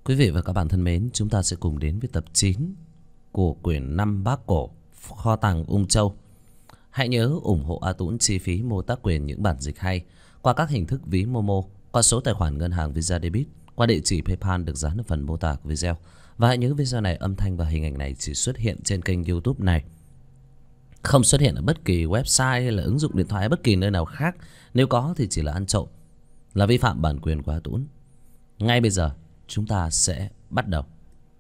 Quý vị và các bạn thân mến, chúng ta sẽ cùng đến với tập 9 của quyển 5 Bác Cổ Kho tàng Ung Châu. Hãy nhớ ủng hộ A Tũng chi phí mô tác quyền những bản dịch hay qua các hình thức ví Momo, qua số tài khoản ngân hàng Visa Debit, qua địa chỉ PayPal được dán ở phần mô tả của video. Và hãy nhớ video này, âm thanh và hình ảnh này chỉ xuất hiện trên kênh YouTube này, không xuất hiện ở bất kỳ website hay là ứng dụng điện thoại hay bất kỳ nơi nào khác. Nếu có thì chỉ là ăn trộm, là vi phạm bản quyền của A Tũng. Ngay bây giờ chúng ta sẽ bắt đầu.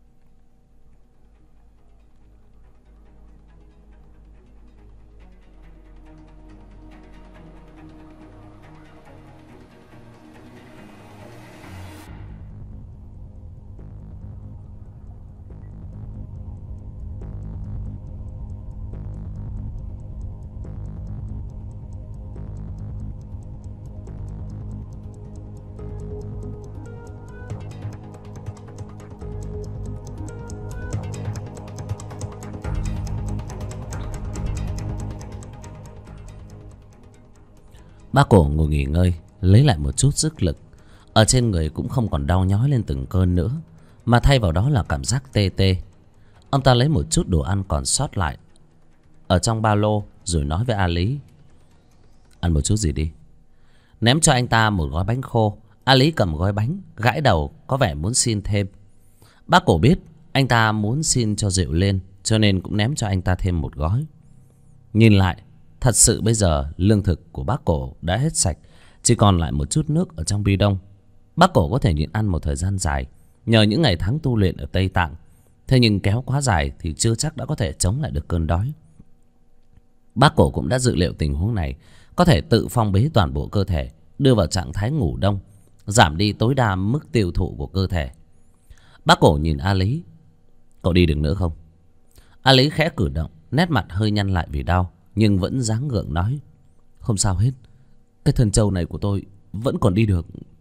Bác Cổ ngồi nghỉ ngơi, lấy lại một chút sức lực. Ở trên người cũng không còn đau nhói lên từng cơn nữa, mà thay vào đó là cảm giác tê tê. Ông ta lấy một chút đồ ăn còn sót lại ở trong ba lô, rồi nói với A Lý: "Ăn một chút gì đi." Ném cho anh ta một gói bánh khô. A Lý cầm gói bánh, gãi đầu, có vẻ muốn xin thêm. Bác Cổ biết anh ta muốn xin cho rượu lên, cho nên cũng ném cho anh ta thêm một gói. Nhìn lại, thật sự bây giờ lương thực của bác Cổ đã hết sạch, chỉ còn lại một chút nước ở trong bi đông. Bác Cổ có thể nhịn ăn một thời gian dài nhờ những ngày tháng tu luyện ở Tây Tạng. Thế nhưng kéo quá dài thì chưa chắc đã có thể chống lại được cơn đói. Bác Cổ cũng đã dự liệu tình huống này, có thể tự phong bế toàn bộ cơ thể, đưa vào trạng thái ngủ đông, giảm đi tối đa mức tiêu thụ của cơ thể. Bác Cổ nhìn A Lý: "Cậu đi được nữa không?" A Lý khẽ cử động, nét mặt hơi nhăn lại vì đau, nhưng vẫn dáng gượng nói: "Không sao hết, cái thân trâu này của tôi vẫn còn đi được."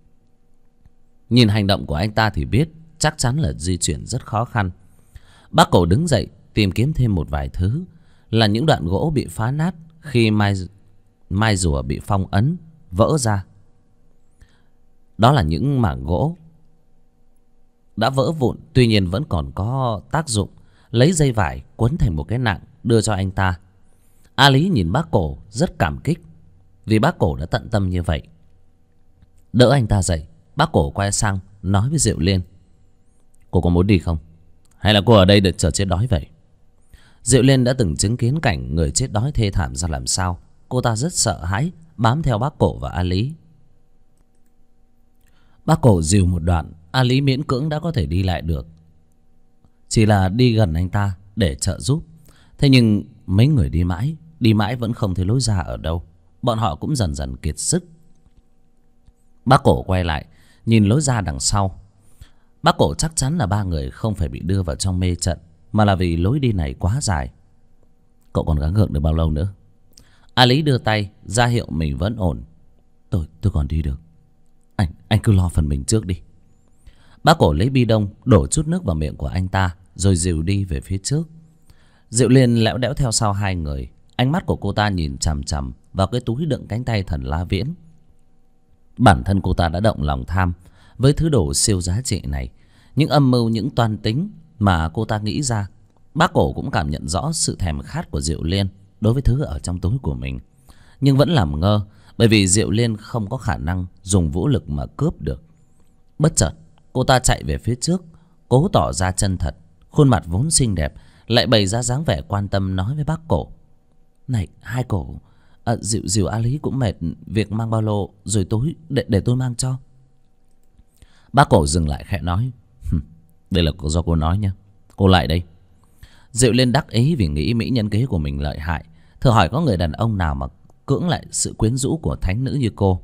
Nhìn hành động của anh ta thì biết chắc chắn là di chuyển rất khó khăn. Bác Cổ đứng dậy tìm kiếm thêm một vài thứ, là những đoạn gỗ bị phá nát khi mai rùa bị phong ấn vỡ ra. Đó là những mảng gỗ đã vỡ vụn, tuy nhiên vẫn còn có tác dụng. Lấy dây vải quấn thành một cái nạng đưa cho anh ta. A Lý nhìn bác Cổ rất cảm kích vì bác Cổ đã tận tâm như vậy. Đỡ anh ta dậy, bác Cổ quay sang nói với Diệu Liên: "Cô có muốn đi không? Hay là cô ở đây để chờ chết đói vậy?" Diệu Liên đã từng chứng kiến cảnh người chết đói thê thảm ra làm sao. Cô ta rất sợ hãi, bám theo bác Cổ và A Lý. Bác Cổ dìu một đoạn, A Lý miễn cưỡng đã có thể đi lại được, chỉ là đi gần anh ta để trợ giúp. Thế nhưng mấy người đi mãi vẫn không thấy lối ra ở đâu. Bọn họ cũng dần dần kiệt sức. Bác Cổ quay lại nhìn lối ra đằng sau. Bác Cổ chắc chắn là ba người không phải bị đưa vào trong mê trận, mà là vì lối đi này quá dài. "Cậu còn gắng gượng được bao lâu nữa?" A Lý đưa tay ra hiệu mình vẫn ổn. Tôi còn đi được. Anh cứ lo phần mình trước đi." Bác Cổ lấy bi đông đổ chút nước vào miệng của anh ta, rồi dìu đi về phía trước. Diệu Liên lẽo đẽo theo sau hai người. Ánh mắt của cô ta nhìn chằm chằm vào cái túi đựng cánh tay Thần La Viễn. Bản thân cô ta đã động lòng tham với thứ đồ siêu giá trị này. Những âm mưu, những toan tính mà cô ta nghĩ ra, bác Cổ cũng cảm nhận rõ sự thèm khát của Diệu Liên đối với thứ ở trong túi của mình, nhưng vẫn làm ngơ, bởi vì Diệu Liên không có khả năng dùng vũ lực mà cướp được. Bất chợt cô ta chạy về phía trước, cố tỏ ra chân thật. Khuôn mặt vốn xinh đẹp lại bày ra dáng vẻ quan tâm, nói với bác Cổ: "Này hai Cổ, dìu A Lý cũng mệt, việc mang ba lô rồi túi để tôi mang cho." Bác Cổ dừng lại khẽ nói: "Đây là do cô nói nhé, cô lại đây." Diệu Liên đắc ý vì nghĩ mỹ nhân kế của mình lợi hại, thử hỏi có người đàn ông nào mà cưỡng lại sự quyến rũ của thánh nữ như cô.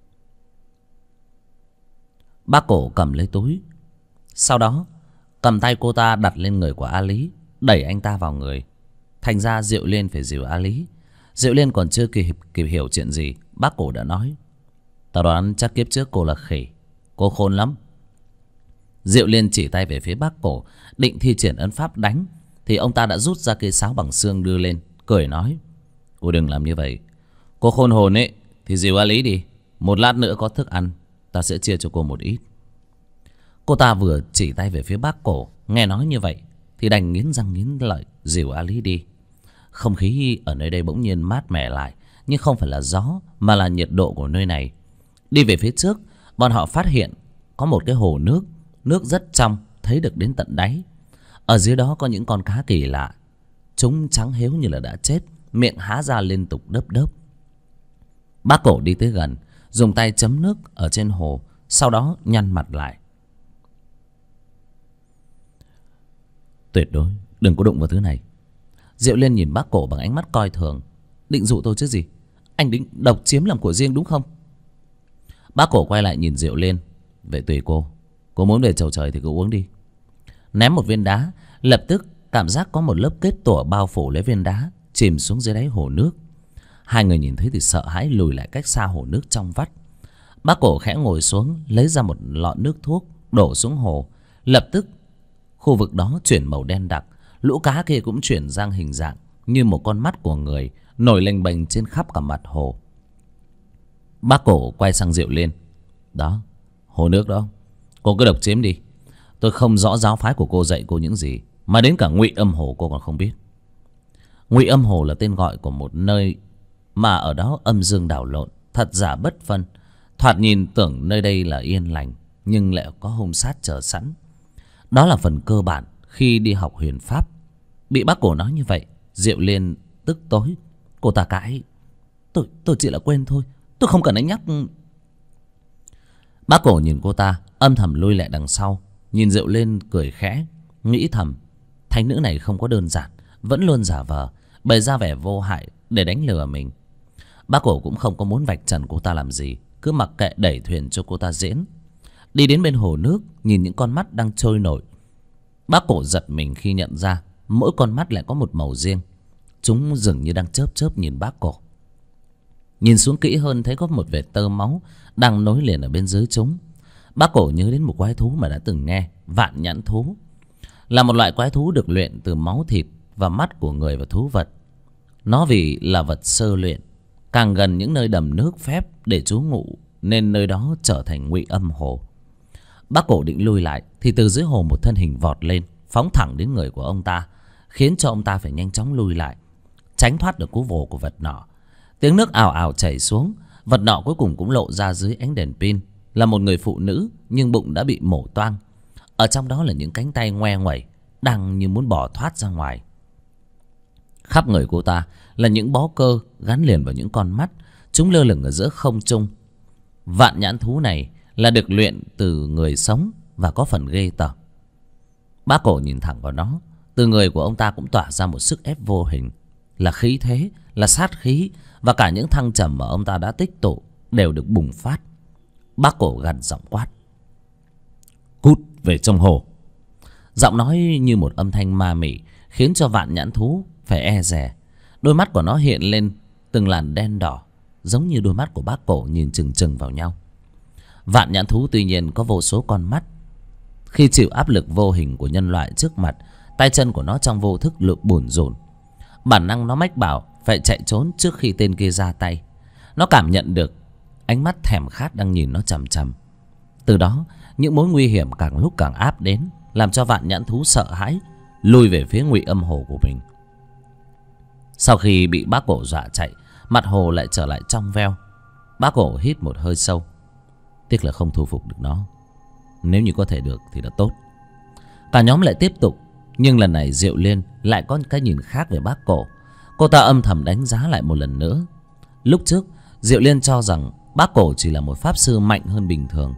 Bác Cổ cầm lấy túi, sau đó cầm tay cô ta đặt lên người của A Lý, đẩy anh ta vào người. Thành ra Diệu Liên phải dìu A Lý. Diệu Liên còn chưa kịp hiểu chuyện gì, bác Cổ đã nói: "Tao đoán chắc kiếp trước cô là khỉ, cô khôn lắm." Diệu Liên chỉ tay về phía bác Cổ, định thi triển ấn pháp đánh, thì ông ta đã rút ra cây sáo bằng xương đưa lên, cười nói: "Cô đừng làm như vậy. Cô khôn hồn ấy thì dìu A Lý đi. Một lát nữa có thức ăn, ta sẽ chia cho cô một ít." Cô ta vừa chỉ tay về phía bác cổ. Nghe nói như vậy thì đành nghiến răng nghiến lợi dìu A Lý đi. Không khí ở nơi đây bỗng nhiên mát mẻ lại. Nhưng không phải là gió mà là nhiệt độ của nơi này. Đi về phía trước, bọn họ phát hiện có một cái hồ nước. Nước rất trong, thấy được đến tận đáy. Ở dưới đó có những con cá kỳ lạ. Chúng trắng héo như là đã chết, miệng há ra liên tục đớp đớp. Bác cổ đi tới gần, dùng tay chấm nước ở trên hồ, sau đó nhăn mặt lại. Tuyệt đối đừng có đụng vào thứ này. Diệu Liên nhìn bác cổ bằng ánh mắt coi thường. Định dụ tôi chứ gì? Anh định độc chiếm làm của riêng đúng không? Bác cổ quay lại nhìn Diệu Liên. Vậy tùy cô. Cô muốn về chầu trời thì cứ uống đi. Ném một viên đá, lập tức cảm giác có một lớp kết tủa bao phủ lấy viên đá, chìm xuống dưới đáy hồ nước. Hai người nhìn thấy thì sợ hãi lùi lại cách xa hồ nước trong vắt. Bác cổ khẽ ngồi xuống, lấy ra một lọ nước thuốc, đổ xuống hồ. Lập tức khu vực đó chuyển màu đen đặc. Lũ cá kia cũng chuyển sang hình dạng như một con mắt của người, nổi lềnh bềnh trên khắp cả mặt hồ. Bác cổ quay sang Diệu Liên. Đó, hồ nước đó, cô cứ độc chiếm đi. Tôi không rõ giáo phái của cô dạy cô những gì mà đến cả Ngụy Âm Hồ cô còn không biết. Ngụy Âm Hồ là tên gọi của một nơi mà ở đó âm dương đảo lộn, thật giả bất phân. Thoạt nhìn tưởng nơi đây là yên lành, nhưng lại có hung sát chờ sẵn. Đó là phần cơ bản khi đi học huyền pháp. Bị bác cổ nói như vậy, Diệu Liên tức tối. Cô ta cãi. Tôi chỉ là quên thôi, tôi không cần anh nhắc. Bác cổ nhìn cô ta, âm thầm lui lại đằng sau. Nhìn Diệu Liên cười khẽ, nghĩ thầm, thánh nữ này không có đơn giản, vẫn luôn giả vờ, bày ra vẻ vô hại để đánh lừa mình. Bác cổ cũng không có muốn vạch trần cô ta làm gì, cứ mặc kệ đẩy thuyền cho cô ta diễn. Đi đến bên hồ nước, nhìn những con mắt đang trôi nổi. Bác cổ giật mình khi nhận ra mỗi con mắt lại có một màu riêng. Chúng dường như đang chớp chớp nhìn bác cổ. Nhìn xuống kỹ hơn thấy có một vệt tơ máu đang nối liền ở bên dưới chúng. Bác cổ nhớ đến một quái thú mà đã từng nghe, vạn nhãn thú. Là một loại quái thú được luyện từ máu thịt và mắt của người và thú vật. Nó vì là vật sơ luyện, càng gần những nơi đầm nước phép để trú ngụ, nên nơi đó trở thành Ngụy Âm Hồ. Bác cổ định lui lại thì từ dưới hồ một thân hình vọt lên, phóng thẳng đến người của ông ta, khiến cho ông ta phải nhanh chóng lui lại, tránh thoát được cú vồ của vật nọ. Tiếng nước ào ào chảy xuống. Vật nọ cuối cùng cũng lộ ra dưới ánh đèn pin, là một người phụ nữ, nhưng bụng đã bị mổ toang. Ở trong đó là những cánh tay ngoe nguẩy, đang như muốn bỏ thoát ra ngoài. Khắp người cô ta là những bó cơ gắn liền vào những con mắt. Chúng lơ lửng ở giữa không trung. Vạn nhãn thú này là được luyện từ người sống và có phần ghê tởm. Bác cổ nhìn thẳng vào nó. Từ người của ông ta cũng tỏa ra một sức ép vô hình, là khí thế, là sát khí, và cả những thăng trầm mà ông ta đã tích tụ đều được bùng phát. Bác cổ gằn giọng quát. Cút về trong hồ. Giọng nói như một âm thanh ma mị, khiến cho vạn nhãn thú phải e dè. Đôi mắt của nó hiện lên từng làn đen đỏ, giống như đôi mắt của bác cổ nhìn chừng chừng vào nhau. Vạn nhãn thú tuy nhiên có vô số con mắt. Khi chịu áp lực vô hình của nhân loại trước mặt, tay chân của nó trong vô thức lực bủn rủn. Bản năng nó mách bảo phải chạy trốn trước khi tên kia ra tay. Nó cảm nhận được ánh mắt thèm khát đang nhìn nó chằm chằm. Từ đó những mối nguy hiểm càng lúc càng áp đến, làm cho vạn nhãn thú sợ hãi, lùi về phía Ngụy Âm Hồ của mình. Sau khi bị bác cổ dọa chạy, mặt hồ lại trở lại trong veo. Bác cổ hít một hơi sâu. Tiếc là không thu phục được nó. Nếu như có thể được thì đã tốt. Cả nhóm lại tiếp tục. Nhưng lần này Diệu Liên lại có cái nhìn khác về bác cổ. Cô ta âm thầm đánh giá lại một lần nữa. Lúc trước Diệu Liên cho rằng bác cổ chỉ là một pháp sư mạnh hơn bình thường.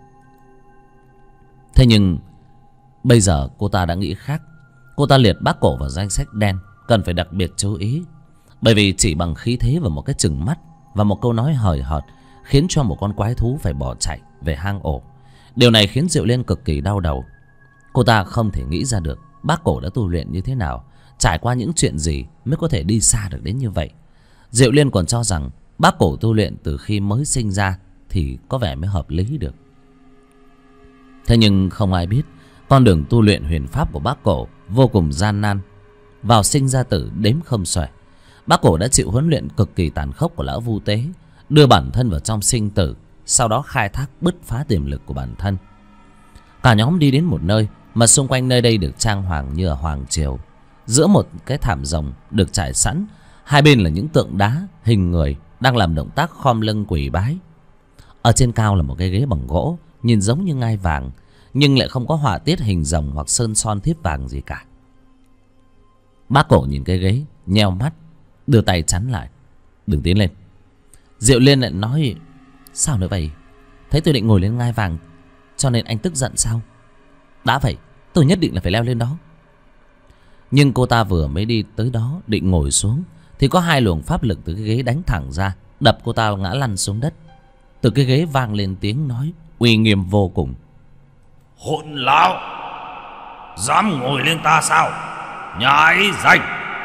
Thế nhưng bây giờ cô ta đã nghĩ khác. Cô ta liệt bác cổ vào danh sách đen, cần phải đặc biệt chú ý. Bởi vì chỉ bằng khí thế và một cái chừng mắt và một câu nói hời hợt khiến cho một con quái thú phải bỏ chạy về hang ổ. Điều này khiến Diệu Liên cực kỳ đau đầu. Cô ta không thể nghĩ ra được bác cổ đã tu luyện như thế nào, trải qua những chuyện gì mới có thể đi xa được đến như vậy. Diệu Liên còn cho rằng bác cổ tu luyện từ khi mới sinh ra thì có vẻ mới hợp lý được. Thế nhưng không ai biết con đường tu luyện huyền pháp của bác cổ vô cùng gian nan, vào sinh ra tử đếm không xuể. Bác cổ đã chịu huấn luyện cực kỳ tàn khốc của lão Vu Tế, đưa bản thân vào trong sinh tử, sau đó khai thác bứt phá tiềm lực của bản thân. Cả nhóm đi đến một nơi mà xung quanh nơi đây được trang hoàng như ở hoàng triều. Giữa một cái thảm rồng được trải sẵn, hai bên là những tượng đá hình người đang làm động tác khom lưng quỳ bái. Ở trên cao là một cái ghế bằng gỗ, nhìn giống như ngai vàng, nhưng lại không có họa tiết hình rồng hoặc sơn son thiếp vàng gì cả. Bác Cổ nhìn cái ghế, nheo mắt, đưa tay chắn lại. Đừng tiến lên. Diệu Liên lại nói: sao nữa vậy? Thấy tôi định ngồi lên ngai vàng cho nên anh tức giận sao? Đã vậy, tôi nhất định là phải leo lên đó. Nhưng cô ta vừa mới đi tới đó định ngồi xuống thì có hai luồng pháp lực từ cái ghế đánh thẳng ra, đập cô ta ngã lăn xuống đất. Từ cái ghế vang lên tiếng nói uy nghiêm vô cùng: hỗn lão, dám ngồi lên ta sao? Nhãi danh!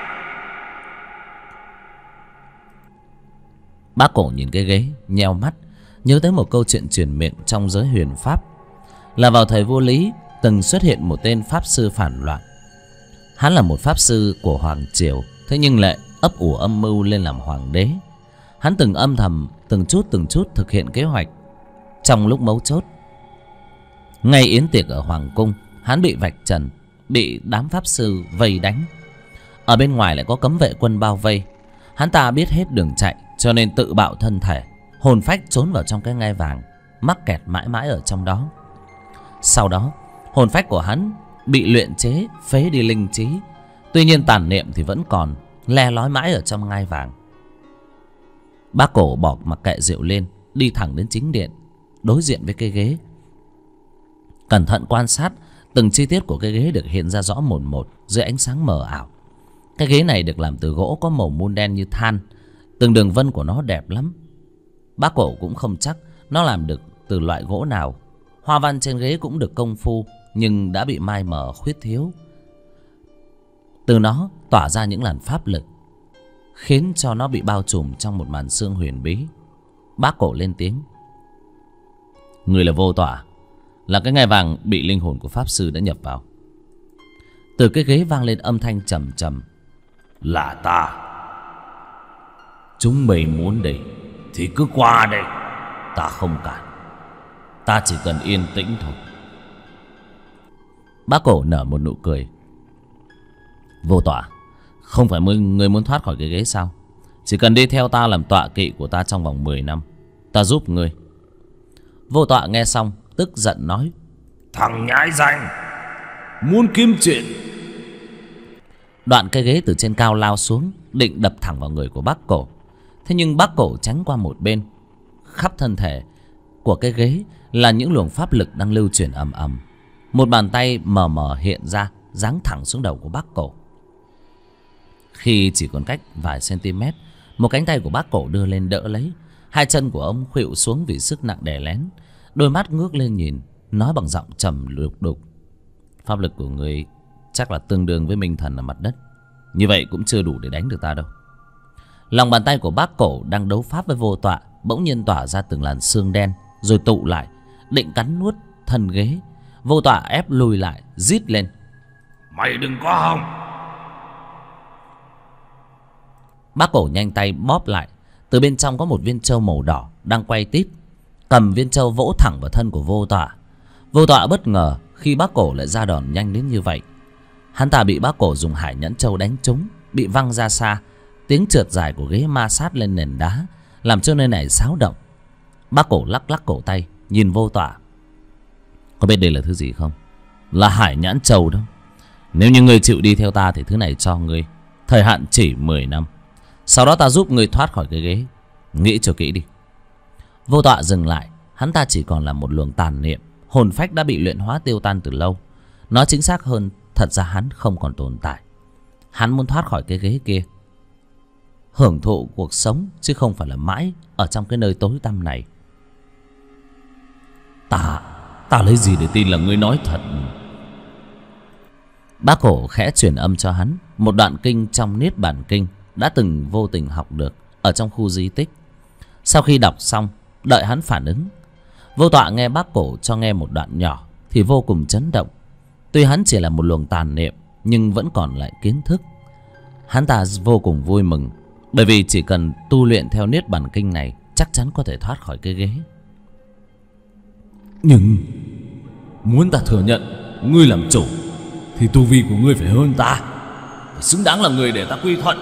Bác Cổ nhìn cái ghế, nheo mắt, nhớ tới một câu chuyện truyền miệng trong giới huyền pháp, là vào thời vua Lý từng xuất hiện một tên pháp sư phản loạn. Hắn là một pháp sư của hoàng triều, thế nhưng lại ấp ủ âm mưu lên làm hoàng đế. Hắn từng âm thầm từng chút thực hiện kế hoạch. Trong lúc mấu chốt, ngay yến tiệc ở hoàng cung, hắn bị vạch trần, bị đám pháp sư vây đánh. Ở bên ngoài lại có cấm vệ quân bao vây. Hắn ta biết hết đường chạy cho nên tự bạo thân thể, hồn phách trốn vào trong cái ngai vàng, mắc kẹt mãi mãi ở trong đó. Sau đó hồn phách của hắn bị luyện chế phế đi linh trí, tuy nhiên tàn niệm thì vẫn còn le lói mãi ở trong ngai vàng. Bác Cổ bỏ mặc kệ Diệu Liên, đi thẳng đến chính điện, đối diện với cái ghế, cẩn thận quan sát từng chi tiết của cái ghế được hiện ra rõ mồn một dưới ánh sáng mờ ảo. Cái ghế này được làm từ gỗ có màu mun đen như than, từng đường vân của nó đẹp lắm. Bác Cổ cũng không chắc nó làm được từ loại gỗ nào. Hoa văn trên ghế cũng được công phu, nhưng đã bị mai mờ khuyết thiếu. Từ nó tỏa ra những làn pháp lực, khiến cho nó bị bao trùm trong một màn sương huyền bí. Bác Cổ lên tiếng: người là Vô Tỏa, là cái ngai vàng bị linh hồn của pháp sư đã nhập vào. Từ cái ghế vang lên âm thanh trầm trầm: là ta. Chúng mày muốn đi thì cứ qua đây, ta không cản. Ta chỉ cần yên tĩnh thôi. Bác Cổ nở một nụ cười: Vô Tỏa, không phải người muốn thoát khỏi cái ghế sao? Chỉ cần đi theo ta làm tọa kỵ của ta trong vòng 10 năm, ta giúp ngươi. Vô Tỏa nghe xong tức giận nói: thằng nhãi danh, muốn kiếm chuyện. Đoạn cái ghế từ trên cao lao xuống, định đập thẳng vào người của bác Cổ. Thế nhưng bác Cổ tránh qua một bên. Khắp thân thể của cái ghế là những luồng pháp lực đang lưu chuyển ầm ầm. Một bàn tay mờ mờ hiện ra, giáng thẳng xuống đầu của bác Cổ. Khi chỉ còn cách vài cm, một cánh tay của bác Cổ đưa lên đỡ lấy. Hai chân của ông khuỵu xuống vì sức nặng đè lén. Đôi mắt ngước lên nhìn, nói bằng giọng trầm đục: pháp lực của người chắc là tương đương với minh thần ở mặt đất. Như vậy cũng chưa đủ để đánh được ta đâu. Lòng bàn tay của bác Cổ đang đấu pháp với Vô Tọa bỗng nhiên tỏa ra từng làn xương đen, rồi tụ lại, định cắn nuốt thân ghế. Vô Tọa ép lùi lại, rít lên: mày đừng có hòng! Bác Cổ nhanh tay bóp lại. Từ bên trong có một viên trâu màu đỏ đang quay tít, cầm viên trâu vỗ thẳng vào thân của Vô Tọa. Vô Tọa bất ngờ khi bác Cổ lại ra đòn nhanh đến như vậy. Hắn ta bị bác Cổ dùng hải nhẫn trâu đánh trúng, bị văng ra xa. Tiếng trượt dài của ghế ma sát lên nền đá, làm cho nơi này xáo động. Bác Cổ lắc lắc cổ tay, nhìn Vô Tọa: có biết đây là thứ gì không? Là hải nhãn trâu đó. Nếu như ngươi chịu đi theo ta thì thứ này cho ngươi, thời hạn chỉ 10 năm. Sau đó ta giúp ngươi thoát khỏi cái ghế. Nghĩ cho kỹ đi. Vô Tọa dừng lại. Hắn ta chỉ còn là một luồng tàn niệm, hồn phách đã bị luyện hóa tiêu tan từ lâu. Nói chính xác hơn, thật ra hắn không còn tồn tại. Hắn muốn thoát khỏi cái ghế kia, hưởng thụ cuộc sống, chứ không phải là mãi ở trong cái nơi tối tăm này. Ta lấy gì để tin là ngươi nói thật? Bác Cổ khẽ truyền âm cho hắn một đoạn kinh trong Niết Bàn Kinh đã từng vô tình học được ở trong khu di tích. Sau khi đọc xong, đợi hắn phản ứng, Vô Tọa nghe bác Cổ cho nghe một đoạn nhỏ thì vô cùng chấn động. Tuy hắn chỉ là một luồng tàn niệm, nhưng vẫn còn lại kiến thức. Hắn ta vô cùng vui mừng, bởi vì chỉ cần tu luyện theo Niết Bàn Kinh này, chắc chắn có thể thoát khỏi cái ghế. Muốn ta thừa nhận ngươi làm chủ thì tu vi của ngươi phải hơn ta, phải xứng đáng là người để ta quy thuận.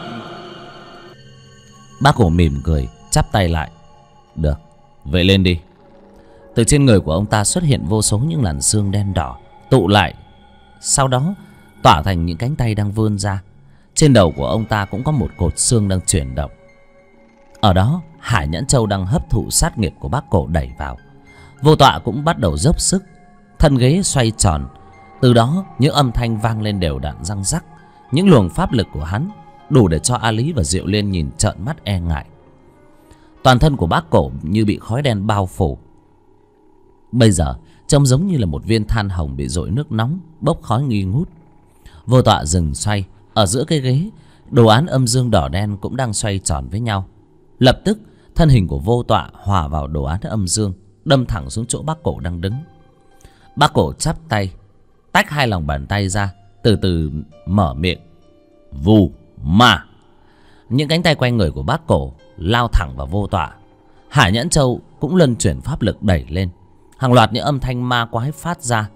Bác Cổ mỉm cười, chắp tay lại. Được, vậy lên đi. Từ trên người của ông ta xuất hiện vô số những làn xương đen đỏ tụ lại, sau đó tỏa thành những cánh tay đang vươn ra. Trên đầu của ông ta cũng có một cột xương đang chuyển động. Ở đó Hải Nhãn Châu đang hấp thụ sát nghiệp của bác Cổ đẩy vào. Vô Tọa cũng bắt đầu dốc sức, thân ghế xoay tròn. Từ đó những âm thanh vang lên đều đặn răng rắc. Những luồng pháp lực của hắn đủ để cho A Lý và Diệu Liên nhìn trợn mắt e ngại. Toàn thân của bác Cổ như bị khói đen bao phủ. Bây giờ trông giống như là một viên than hồng bị dội nước nóng, bốc khói nghi ngút. Vô Tọa dừng xoay. Ở giữa cái ghế, đồ án âm dương đỏ đen cũng đang xoay tròn với nhau. Lập tức thân hình của Vô Tọa hòa vào đồ án âm dương, đâm thẳng xuống chỗ bác Cổ đang đứng. Bác Cổ chắp tay, tách hai lòng bàn tay ra, từ từ mở miệng. Vù ma. Những cánh tay quanh người của bác Cổ lao thẳng vào Vô Tọa. Hải Nhãn Châu cũng luân chuyển pháp lực đẩy lên. Hàng loạt những âm thanh ma quái phát ra.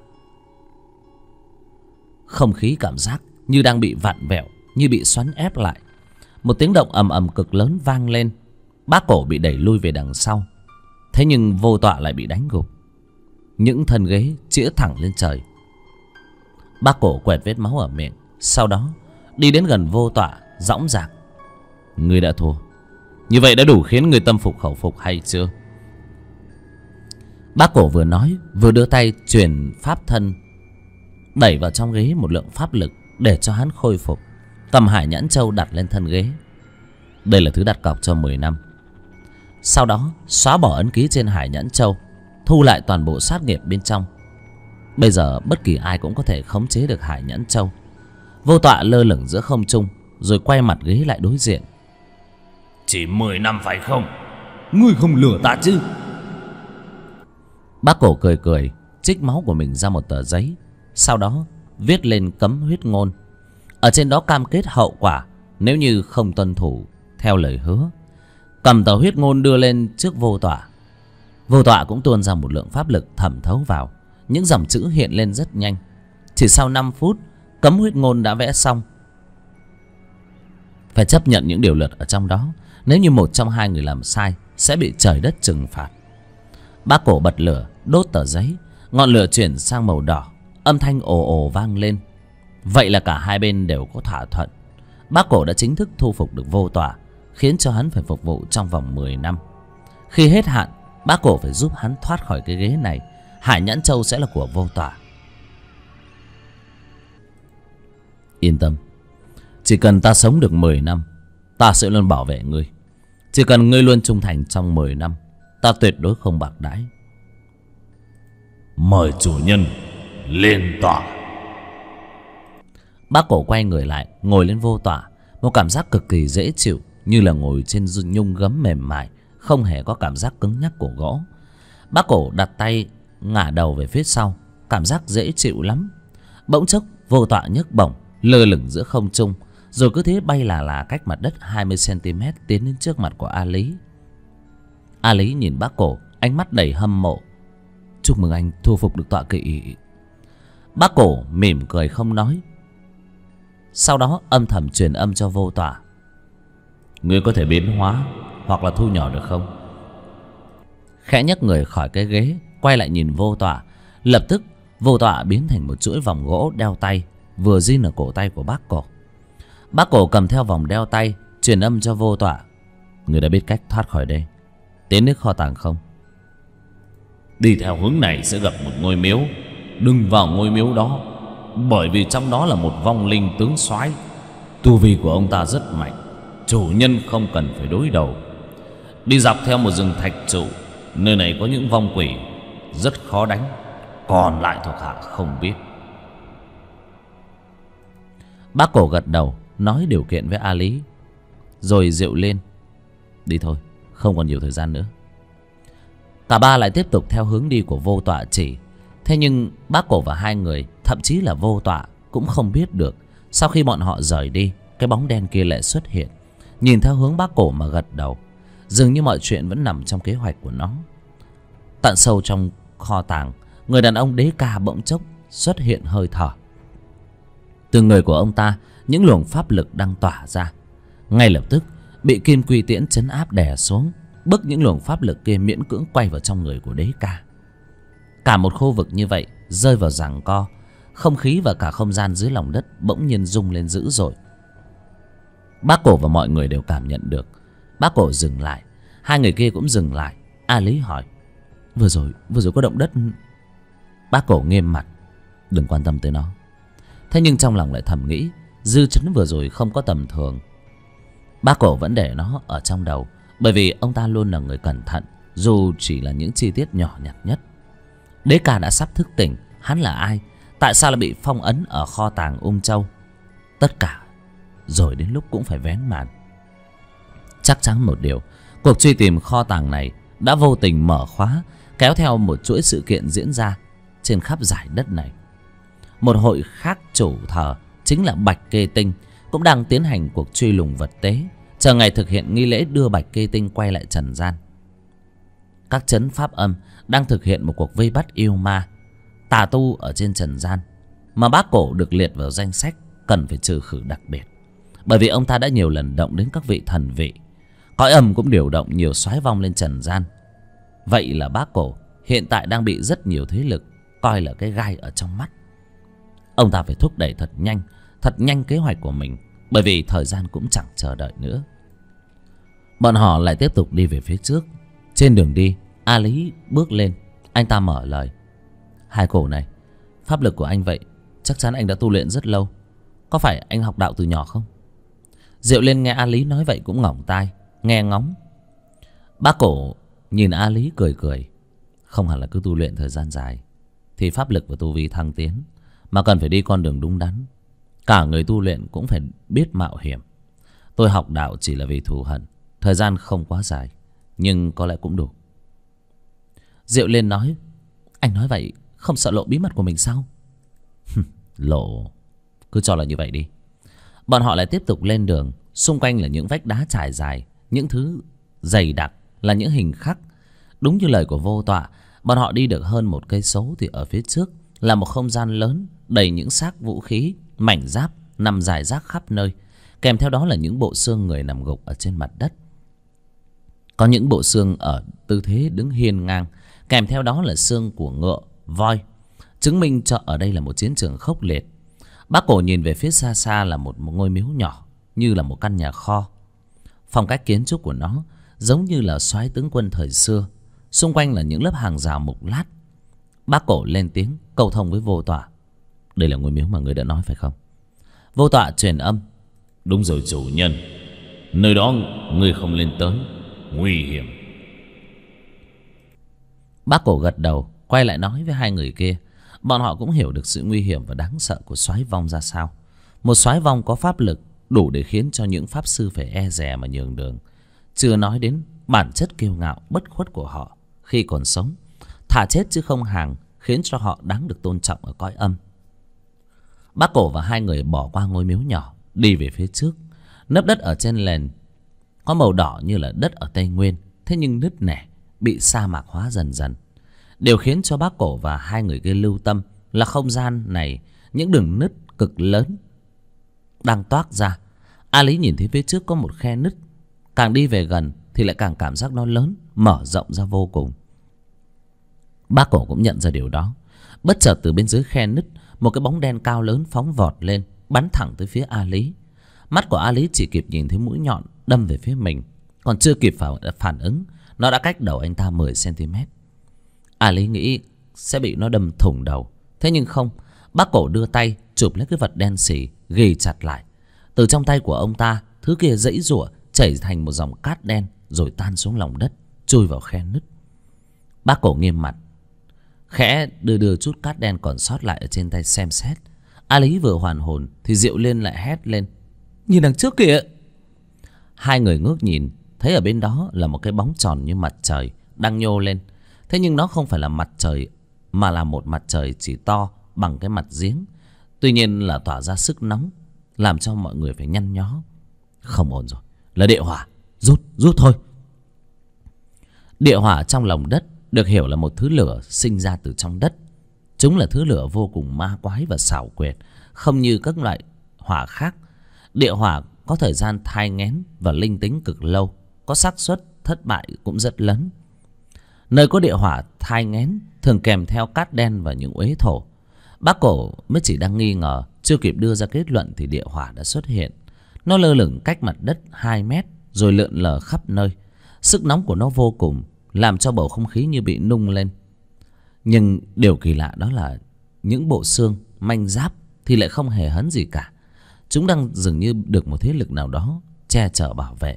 Không khí cảm giác như đang bị vặn vẹo, như bị xoắn ép lại. Một tiếng động ầm ầm cực lớn vang lên. Bác Cổ bị đẩy lui về đằng sau. Thế nhưng Vô Tọa lại bị đánh gục. Những thân ghế chĩa thẳng lên trời. Bác Cổ quẹt vết máu ở miệng, sau đó đi đến gần Vô Tọa, dõng dạc. Ngươi đã thua. Như vậy đã đủ khiến người tâm phục khẩu phục hay chưa? Bác Cổ vừa nói vừa đưa tay truyền pháp thân, đẩy vào trong ghế một lượng pháp lực để cho hắn khôi phục. Cầm Hải Nhãn Châu đặt lên thân ghế. Đây là thứ đặt cọc cho 10 năm. Sau đó xóa bỏ ấn ký trên Hải Nhãn Châu, thu lại toàn bộ sát nghiệp bên trong. Bây giờ bất kỳ ai cũng có thể khống chế được Hải Nhãn Châu. Vô Tọa lơ lửng giữa không trung, rồi quay mặt ghế lại đối diện. Chỉ 10 năm phải không? Ngươi không lừa ta chứ? Bác Cổ cười cười, trích máu của mình ra một tờ giấy, sau đó viết lên cấm huyết ngôn. Ở trên đó cam kết hậu quả nếu như không tuân thủ theo lời hứa. Cầm tờ huyết ngôn đưa lên trước Vô Tọa. Vô Tọa cũng tuôn ra một lượng pháp lực thẩm thấu vào. Những dòng chữ hiện lên rất nhanh. Chỉ sau 5 phút cấm huyết ngôn đã vẽ xong. Phải chấp nhận những điều luật ở trong đó. Nếu như một trong hai người làm sai sẽ bị trời đất trừng phạt. Bác Cổ bật lửa đốt tờ giấy. Ngọn lửa chuyển sang màu đỏ. Âm thanh ồ ồ vang lên. Vậy là cả hai bên đều có thỏa thuận. Bác Cổ đã chính thức thu phục được Vô Tọa, khiến cho hắn phải phục vụ trong vòng 10 năm. Khi hết hạn, bác Cổ phải giúp hắn thoát khỏi cái ghế này. Hải Nhãn Châu sẽ là của Vô Tọa. Yên tâm, chỉ cần ta sống được 10 năm, ta sẽ luôn bảo vệ ngươi. Chỉ cần ngươi luôn trung thành trong 10 năm, ta tuyệt đối không bạc đãi. Mời chủ nhân lên tọa. Bác Cổ quay người lại, ngồi lên Vô Tọa. Một cảm giác cực kỳ dễ chịu, như là ngồi trên nhung gấm mềm mại, không hề có cảm giác cứng nhắc của gỗ. Bác Cổ đặt tay ngả đầu về phía sau, cảm giác dễ chịu lắm. Bỗng chốc Vô Tọa nhấc bổng, lơ lửng giữa không trung, rồi cứ thế bay là cách mặt đất 20 cm tiến đến trước mặt của A Lý. A Lý nhìn bác Cổ, ánh mắt đầy hâm mộ. Chúc mừng anh thu phục được tọa kỵ. Bác Cổ mỉm cười không nói. Sau đó âm thầm truyền âm cho Vô Tọa. Ngươi có thể biến hóa hoặc là thu nhỏ được không? Khẽ nhấc người khỏi cái ghế, quay lại nhìn Vô Tọa. Lập tức Vô Tọa biến thành một chuỗi vòng gỗ đeo tay, vừa zin ở cổ tay của bác Cổ. Bác Cổ cầm theo vòng đeo tay, truyền âm cho Vô Tọa. Ngươi đã biết cách thoát khỏi đây, tiến đến kho tàng không? Đi theo hướng này sẽ gặp một ngôi miếu. Đừng vào ngôi miếu đó, bởi vì trong đó là một vong linh tướng soái. Tu vi của ông ta rất mạnh, chủ nhân không cần phải đối đầu. Đi dọc theo một rừng thạch trụ, nơi này có những vong quỷ rất khó đánh, còn lại thuộc hạ không biết. Bác Cổ gật đầu, nói điều kiện với A Lý. Rồi Diệu Liên. Đi thôi, không còn nhiều thời gian nữa. Cả ba lại tiếp tục theo hướng đi của Vô Tọa chỉ. Thế nhưng bác Cổ và hai người, thậm chí là Vô Tọa, cũng không biết được sau khi bọn họ rời đi, cái bóng đen kia lại xuất hiện, nhìn theo hướng bác Cổ mà gật đầu. Dường như mọi chuyện vẫn nằm trong kế hoạch của nó. Tận sâu trong kho tàng, người đàn ông đế ca bỗng chốc xuất hiện hơi thở. Từ người của ông ta, những luồng pháp lực đang tỏa ra, ngay lập tức bị kim quy tiễn trấn áp đè xuống, bức những luồng pháp lực kia miễn cưỡng quay vào trong người của đế ca. Cả một khu vực như vậy rơi vào giằng co, không khí và cả không gian dưới lòng đất bỗng nhiên rung lên dữ dội. Bác Cổ và mọi người đều cảm nhận được. Bác Cổ dừng lại, hai người kia cũng dừng lại. A Lý hỏi: vừa rồi có động đất? Bác Cổ nghiêm mặt: đừng quan tâm tới nó. Thế nhưng trong lòng lại thầm nghĩ dư chấn vừa rồi không có tầm thường. Bác Cổ vẫn để nó ở trong đầu, bởi vì ông ta luôn là người cẩn thận, dù chỉ là những chi tiết nhỏ nhặt nhất. Đế ca đã sắp thức tỉnh. Hắn là ai? Tại sao lại bị phong ấn ở kho tàng Ung Châu? Tất cả rồi đến lúc cũng phải vén màn. Chắc chắn một điều, cuộc truy tìm kho tàng này đã vô tình mở khóa, kéo theo một chuỗi sự kiện diễn ra trên khắp dải đất này. Một hội khác chủ thờ chính là Bạch Kê Tinh cũng đang tiến hành cuộc truy lùng vật tế, chờ ngày thực hiện nghi lễ đưa Bạch Kê Tinh quay lại trần gian. Các chấn pháp âm đang thực hiện một cuộc vây bắt yêu ma tà tu ở trên trần gian, mà bác Cổ được liệt vào danh sách cần phải trừ khử đặc biệt, bởi vì ông ta đã nhiều lần động đến các vị thần vị. Cõi âm cũng điều động nhiều soái vong lên trần gian. Vậy là bác Cổ hiện tại đang bị rất nhiều thế lực coi là cái gai ở trong mắt. Ông ta phải thúc đẩy thật nhanh kế hoạch của mình, bởi vì thời gian cũng chẳng chờ đợi nữa. Bọn họ lại tiếp tục đi về phía trước. Trên đường đi, A Lý bước lên. Anh ta mở lời: hai Cổ này, pháp lực của anh vậy chắc chắn anh đã tu luyện rất lâu. Có phải anh học đạo từ nhỏ không? Diệu Liên nghe A Lý nói vậy cũng ngỏng tai nghe ngóng. Bác Cổ nhìn A Lý cười cười: không hẳn là cứ tu luyện thời gian dài thì pháp lực và tu vi thăng tiến, mà cần phải đi con đường đúng đắn. Cả người tu luyện cũng phải biết mạo hiểm. Tôi học đạo chỉ là vì thù hận, thời gian không quá dài, nhưng có lẽ cũng đủ. Diệu Liên nói: anh nói vậy không sợ lộ bí mật của mình sao? Lộ, cứ cho là như vậy đi. Bọn họ lại tiếp tục lên đường. Xung quanh là những vách đá trải dài, những thứ dày đặc là những hình khắc. Đúng như lời của Vô Tọa, bọn họ đi được hơn 1 cây số thì ở phía trước là một không gian lớn đầy những xác vũ khí, mảnh giáp nằm rải rác khắp nơi, kèm theo đó là những bộ xương người nằm gục ở trên mặt đất. Có những bộ xương ở tư thế đứng hiên ngang, kèm theo đó là xương của ngựa, voi, chứng minh cho ở đây là một chiến trường khốc liệt. Bác Cổ nhìn về phía xa xa là một ngôi miếu nhỏ, như là một căn nhà kho. Phong cách kiến trúc của nó giống như là soái tướng quân thời xưa. Xung quanh là những lớp hàng rào mục lát. Bác Cổ lên tiếng cầu thông với Vô Tọa: đây là ngôi miếu mà người đã nói phải không? Vô Tọa truyền âm: đúng rồi chủ nhân, nơi đó người không lên tới, nguy hiểm. Bác Cổ gật đầu, quay lại nói với hai người kia. Bọn họ cũng hiểu được sự nguy hiểm và đáng sợ của soái vong ra sao. Một soái vong có pháp lực đủ để khiến cho những pháp sư phải e dè mà nhường đường. Chưa nói đến bản chất kiêu ngạo bất khuất của họ khi còn sống, thà chết chứ không hàng, khiến cho họ đáng được tôn trọng ở cõi âm. Bác Cổ và hai người bỏ qua ngôi miếu nhỏ, đi về phía trước. Nlớp đất ở trên nền có màu đỏ như là đất ở Tây Nguyên, thế nhưng nứt nẻ, bị sa mạc hóa dần dần. Điều khiến cho bác Cổ và hai người kia lưu tâm là không gian này những đường nứt cực lớn đang toác ra. A Lý nhìn thấy phía trước có một khe nứt, càng đi về gần thì lại càng cảm giác nó lớn, mở rộng ra vô cùng. Bác Cổ cũng nhận ra điều đó. Bất chợt từ bên dưới khe nứt, một cái bóng đen cao lớn phóng vọt lên, bắn thẳng tới phía A Lý. Mắt của A Lý chỉ kịp nhìn thấy mũi nhọn đâm về phía mình, còn chưa kịp phản ứng, nó đã cách đầu anh ta 10 cm. A Lý nghĩ sẽ bị nó đâm thủng đầu, thế nhưng không. Bác Cổ đưa tay chụp lấy cái vật đen xì, ghì chặt lại. Từ trong tay của ông ta, thứ kia giãy giụa chảy thành một dòng cát đen, rồi tan xuống lòng đất, chui vào khe nứt. Bác Cổ nghiêm mặt, khẽ đưa chút cát đen còn sót lại ở trên tay xem xét. A Lý vừa hoàn hồn thì Diệu Liên lại hét lên: nhìn đằng trước kìa! Hai người ngước nhìn, thấy ở bên đó là một cái bóng tròn như mặt trời đang nhô lên. Thế nhưng nó không phải là mặt trời, mà là một mặt trời chỉ to bằng cái mặt giếng. Tuy nhiên là tỏa ra sức nóng, làm cho mọi người phải nhăn nhó. Không ổn rồi, là địa hỏa, rút thôi. Địa hỏa trong lòng đất được hiểu là một thứ lửa sinh ra từ trong đất. Chúng là thứ lửa vô cùng ma quái và xảo quyệt, không như các loại hỏa khác. Địa hỏa có thời gian thai nghén và linh tính cực lâu, có xác suất thất bại cũng rất lớn. Nơi có địa hỏa thai nghén thường kèm theo cát đen và những uế thổ. Bác Cổ mới chỉ đang nghi ngờ, chưa kịp đưa ra kết luận thì địa hỏa đã xuất hiện. Nó lơ lửng cách mặt đất 2 mét rồi lượn lờ khắp nơi. Sức nóng của nó vô cùng, làm cho bầu không khí như bị nung lên. Nhưng điều kỳ lạ đó là những bộ xương manh giáp thì lại không hề hấn gì cả. Chúng đang dường như được một thế lực nào đó che chở bảo vệ.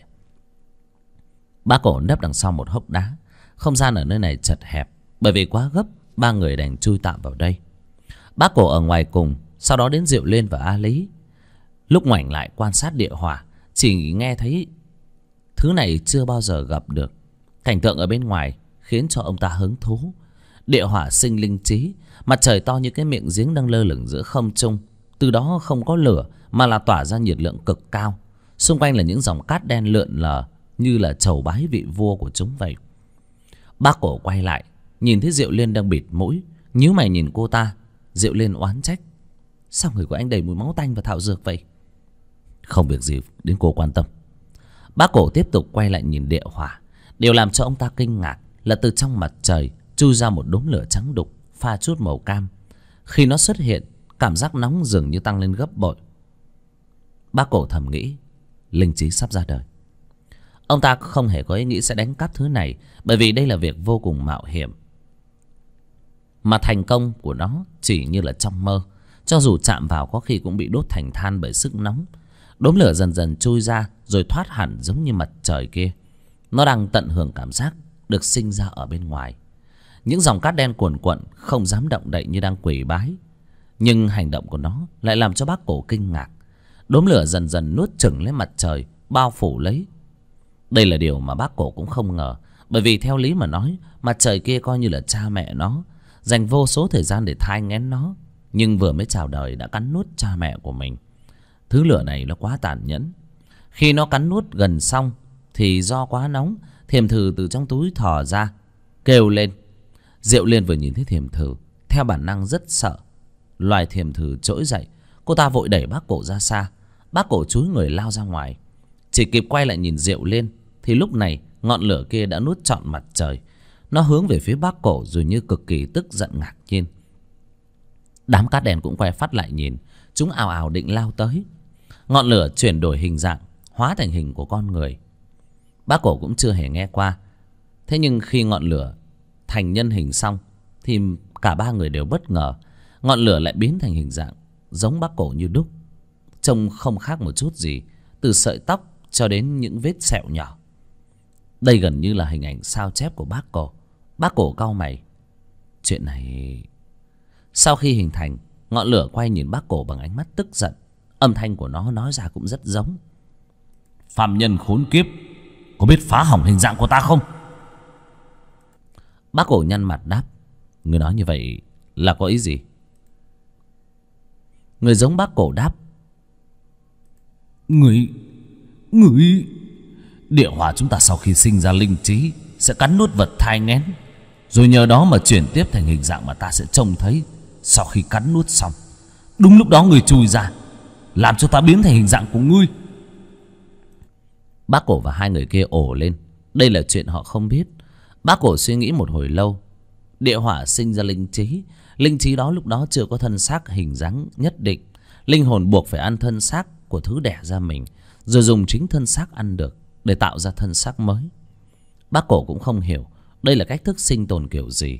Bác Cổ nấp đằng sau một hốc đá. Không gian ở nơi này chật hẹp, bởi vì quá gấp, 3 người đành chui tạm vào đây. Bác Cổ ở ngoài cùng, sau đó đến Diệu Liên và A Lý. Lúc ngoảnh lại quan sát địa hỏa, chỉ nghe thấy thứ này chưa bao giờ gặp được. Cảnh tượng ở bên ngoài khiến cho ông ta hứng thú. Địa hỏa sinh linh trí, mặt trời to như cái miệng giếng đang lơ lửng giữa không trung. Từ đó không có lửa mà là tỏa ra nhiệt lượng cực cao. Xung quanh là những dòng cát đen lượn lờ như là chầu bái vị vua của chúng vậy. Bác Cổ quay lại, nhìn thấy Diệu Liên đang bịt mũi, nhíu mày nhìn cô ta. Diệu Liên oán trách: sao người của anh đầy mùi máu tanh và thảo dược vậy? Không việc gì đến cô quan tâm. Bác Cổ tiếp tục quay lại nhìn địa hỏa. Điều làm cho ông ta kinh ngạc là từ trong mặt trời chui ra một đốm lửa trắng đục pha chút màu cam. Khi nó xuất hiện, cảm giác nóng dường như tăng lên gấp bội. Bác Cổ thầm nghĩ linh trí sắp ra đời. Ông ta không hề có ý nghĩ sẽ đánh cắp thứ này, bởi vì đây là việc vô cùng mạo hiểm. Mà thành công của nó chỉ như là trong mơ. Cho dù chạm vào có khi cũng bị đốt thành than bởi sức nóng. Đốm lửa dần dần chui ra rồi thoát hẳn giống như mặt trời kia. Nó đang tận hưởng cảm giác được sinh ra ở bên ngoài. Những dòng cát đen cuồn cuộn không dám động đậy như đang quỳ bái. Nhưng hành động của nó lại làm cho Bác Cổ kinh ngạc. Đốm lửa dần dần nuốt chửng lấy mặt trời, bao phủ lấy. Đây là điều mà Bác Cổ cũng không ngờ, bởi vì theo lý mà nói, mặt trời kia coi như là cha mẹ nó, dành vô số thời gian để thai nghén nó, nhưng vừa mới chào đời đã cắn nuốt cha mẹ của mình. Thứ lửa này nó quá tàn nhẫn. Khi nó cắn nuốt gần xong thì do quá nóng, Thiềm Thử từ trong túi thò ra kêu lên. Diệu Liên vừa nhìn thấy Thiềm Thử, theo bản năng rất sợ. Loài Thiềm Thử trỗi dậy, cô ta vội đẩy Bác Cổ ra xa. Bác Cổ chúi người lao ra ngoài. Chỉ kịp quay lại nhìn Diệu Liên thì lúc này ngọn lửa kia đã nuốt trọn mặt trời. Nó hướng về phía Bác Cổ rồi như cực kỳ tức giận ngạc nhiên. Đám cát đen cũng quay phát lại nhìn. Chúng ào ào định lao tới. Ngọn lửa chuyển đổi hình dạng, hóa thành hình của con người. Bác Cổ cũng chưa hề nghe qua. Thế nhưng khi ngọn lửa thành nhân hình xong thì cả 3 người đều bất ngờ. Ngọn lửa lại biến thành hình dạng giống Bác Cổ như đúc. Trông không khác một chút gì, từ sợi tóc cho đến những vết sẹo nhỏ. Đây gần như là hình ảnh sao chép của Bác Cổ. Bác Cổ cau mày. Chuyện này... Sau khi hình thành, ngọn lửa quay nhìn Bác Cổ bằng ánh mắt tức giận. Âm thanh của nó nói ra cũng rất giống. Phạm nhân khốn kiếp, có biết phá hỏng hình dạng của ta không? Bác Cổ nhăn mặt đáp. Người nói như vậy là có ý gì? Người giống Bác Cổ đáp. Người địa hỏa chúng ta sau khi sinh ra linh trí sẽ cắn nuốt vật thai nghén, rồi nhờ đó mà chuyển tiếp thành hình dạng mà ta sẽ trông thấy. Sau khi cắn nuốt xong, đúng lúc đó người chui ra, làm cho ta biến thành hình dạng của ngươi. Bác Cổ và 2 người kia ồ lên. Đây là chuyện họ không biết. Bác Cổ suy nghĩ một hồi lâu. Địa hỏa sinh ra linh trí. Linh trí đó lúc đó chưa có thân xác hình dáng nhất định. Linh hồn buộc phải ăn thân xác của thứ đẻ ra mình, rồi dùng chính thân xác ăn được để tạo ra thân xác mới. Bác Cổ cũng không hiểu đây là cách thức sinh tồn kiểu gì.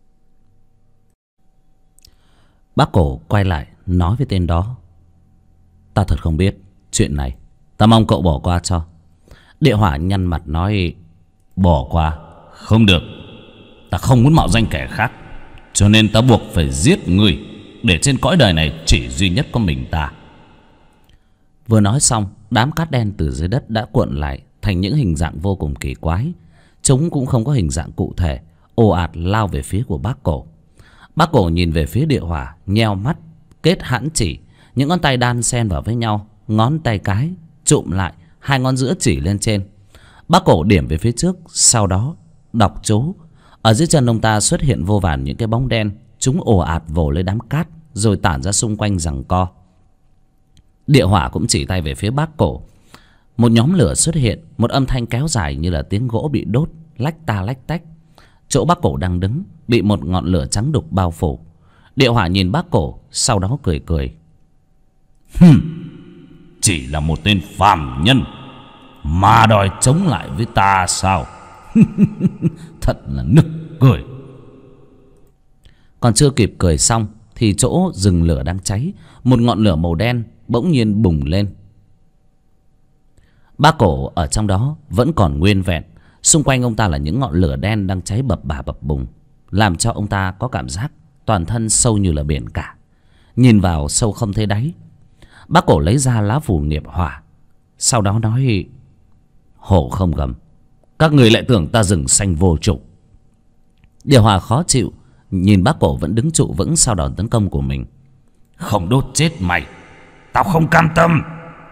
Bác Cổ quay lại nói với tên đó. Ta thật không biết chuyện này, ta mong cậu bỏ qua cho. Địa hỏa nhăn mặt nói. Bỏ qua không được. Ta không muốn mạo danh kẻ khác, cho nên ta buộc phải giết người, để trên cõi đời này chỉ duy nhất có mình ta. Vừa nói xong, đám cát đen từ dưới đất đã cuộn lại thành những hình dạng vô cùng kỳ quái. Chúng cũng không có hình dạng cụ thể, ồ ạt lao về phía của Bác Cổ. Bác Cổ nhìn về phía địa hỏa, nheo mắt, kết hãn chỉ. Những ngón tay đan xen vào với nhau, ngón tay cái chụm lại, 2 ngón giữa chỉ lên trên. Bác Cổ điểm về phía trước, sau đó đọc chú. Ở dưới chân ông ta xuất hiện vô vàn những cái bóng đen chúng ồ ạt vồ lấy đám cát rồi tản ra xung quanh giằng co. Địa hỏa cũng chỉ tay về phía Bác Cổ. Một nhóm lửa xuất hiện, một âm thanh kéo dài như là tiếng gỗ bị đốt, lách ta lách tách. Chỗ Bác Cổ đang đứng bị một ngọn lửa trắng đục bao phủ. Địa hỏa nhìn Bác Cổ, sau đó cười cười. Chỉ là một tên phàm nhân mà đòi chống lại với ta sao? Thật là nực cười. Còn chưa kịp cười xong thì chỗ rừng lửa đang cháy, một ngọn lửa màu đen bỗng nhiên bùng lên. Bác Cổ ở trong đó vẫn còn nguyên vẹn. Xung quanh ông ta là những ngọn lửa đen đang cháy bập bà bập bùng, làm cho ông ta có cảm giác toàn thân sâu như là biển cả, nhìn vào sâu không thấy đáy. Bác Cổ lấy ra lá phù nghiệp hỏa, sau đó nói: hổ không gầm, các người lại tưởng ta rừng xanh vô chủ. Địa hỏa khó chịu nhìn Bác Cổ vẫn đứng trụ vững sau đòn tấn công của mình. Không đốt chết mày, tao không cam tâm.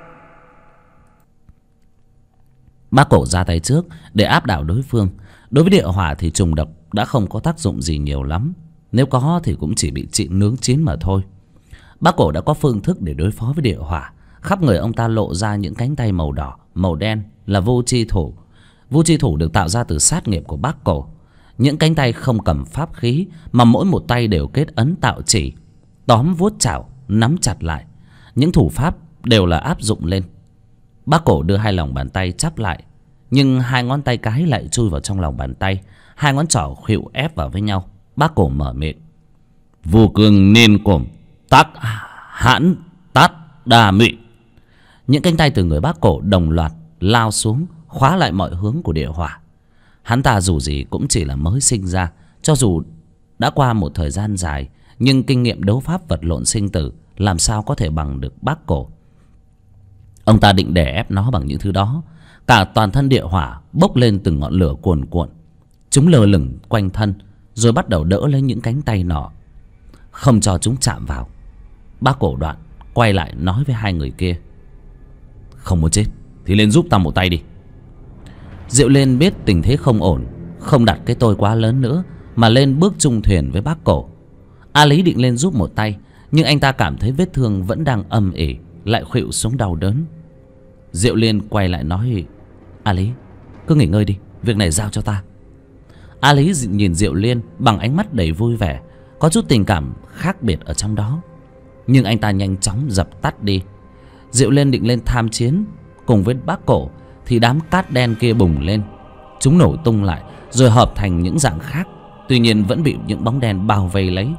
Bác Cổ ra tay trước để áp đảo đối phương. Đối với địa hỏa thì trùng độc đã không có tác dụng gì nhiều lắm, nếu có thì cũng chỉ bị trị nướng chín mà thôi. Bác Cổ đã có phương thức để đối phó với địa hỏa. Khắp người ông ta lộ ra những cánh tay màu đỏ, màu đen là vô chi thủ. Vô chi thủ được tạo ra từ sát nghiệp của Bác Cổ. Những cánh tay không cầm pháp khí, mà mỗi một tay đều kết ấn tạo chỉ, tóm vuốt chảo, nắm chặt lại. Những thủ pháp đều là áp dụng lên. Bác Cổ đưa hai lòng bàn tay chắp lại, nhưng hai ngón tay cái lại chui vào trong lòng bàn tay. Hai ngón trỏ khuỵu ép vào với nhau. Bác Cổ mở miệng: vô cương nên cổm, tác hãn tát đà mị. Những cánh tay từ người Bác Cổ đồng loạt lao xuống, khóa lại mọi hướng của địa hỏa. Hắn ta dù gì cũng chỉ là mới sinh ra, cho dù đã qua một thời gian dài, nhưng kinh nghiệm đấu pháp vật lộn sinh tử làm sao có thể bằng được Bác Cổ. Ông ta định đè ép nó bằng những thứ đó. Cả toàn thân địa hỏa bốc lên từng ngọn lửa cuồn cuộn. Chúng lơ lửng quanh thân, rồi bắt đầu đỡ lấy những cánh tay nọ, không cho chúng chạm vào. Bác Cổ đoạn quay lại nói với hai người kia: không muốn chết thì lên giúp ta một tay đi. Diệu Liên biết tình thế không ổn, không đặt cái tôi quá lớn nữa, mà lên bước chung thuyền với Bác Cổ. A Lý định lên giúp một tay, nhưng anh ta cảm thấy vết thương vẫn đang âm ỉ, lại khuỵu xuống đau đớn. Diệu Liên quay lại nói: A Lý, cứ nghỉ ngơi đi, việc này giao cho ta. A Lý nhìn Diệu Liên bằng ánh mắt đầy vui vẻ, có chút tình cảm khác biệt ở trong đó, nhưng anh ta nhanh chóng dập tắt đi. Diệu Liên định lên tham chiến cùng với Bác Cổ thì đám cát đen kia bùng lên. Chúng nổ tung lại rồi hợp thành những dạng khác, tuy nhiên vẫn bị những bóng đen bao vây lấy.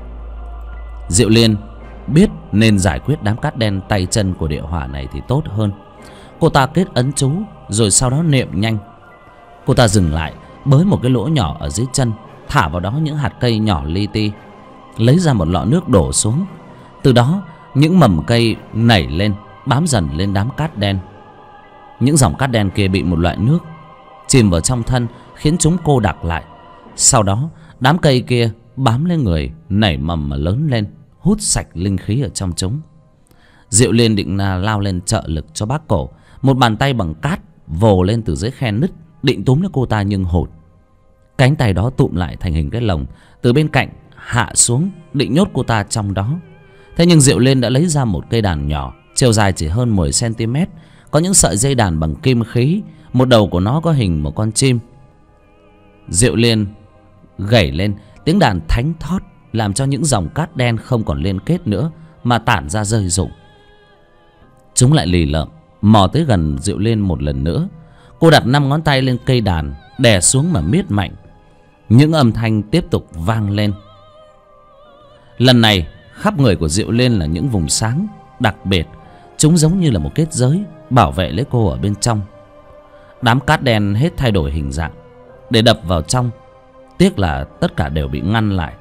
Diệu Liên biết nên giải quyết đám cát đen tay chân của địa hỏa này thì tốt hơn. Cô ta kết ấn chú, rồi sau đó niệm nhanh. Cô ta dừng lại, bới một cái lỗ nhỏ ở dưới chân, thả vào đó những hạt cây nhỏ li ti, lấy ra một lọ nước đổ xuống. Từ đó những mầm cây nảy lên, bám dần lên đám cát đen. Những dòng cát đen kia bị một loại nước chìm vào trong thân, khiến chúng cô đặc lại. Sau đó đám cây kia bám lên người, nảy mầm mà lớn lên, hút sạch linh khí ở trong chúng. Diệu Liên định lao lên trợ lực cho Bác Cổ. Một bàn tay bằng cát vồ lên từ dưới khe nứt, định túm lấy cô ta nhưng hụt. Cánh tay đó tụm lại thành hình cái lồng, từ bên cạnh hạ xuống, định nhốt cô ta trong đó. Thế nhưng Diệu Liên đã lấy ra một cây đàn nhỏ, chiều dài chỉ hơn 10 cm, có những sợi dây đàn bằng kim khí, một đầu của nó có hình một con chim. Diệu Liên gảy lên, tiếng đàn thánh thót làm cho những dòng cát đen không còn liên kết nữa mà tản ra rơi rụng. Chúng lại lì lợm mò tới gần Diệu Liên một lần nữa. Cô đặt 5 ngón tay lên cây đàn, đè xuống mà miết mạnh. Những âm thanh tiếp tục vang lên. Lần này khắp người của Diệu Liên là những vùng sáng đặc biệt, chúng giống như là một kết giới bảo vệ lấy cô ở bên trong. Đám cát đen hết thay đổi hình dạng để đập vào trong, tiếc là tất cả đều bị ngăn lại.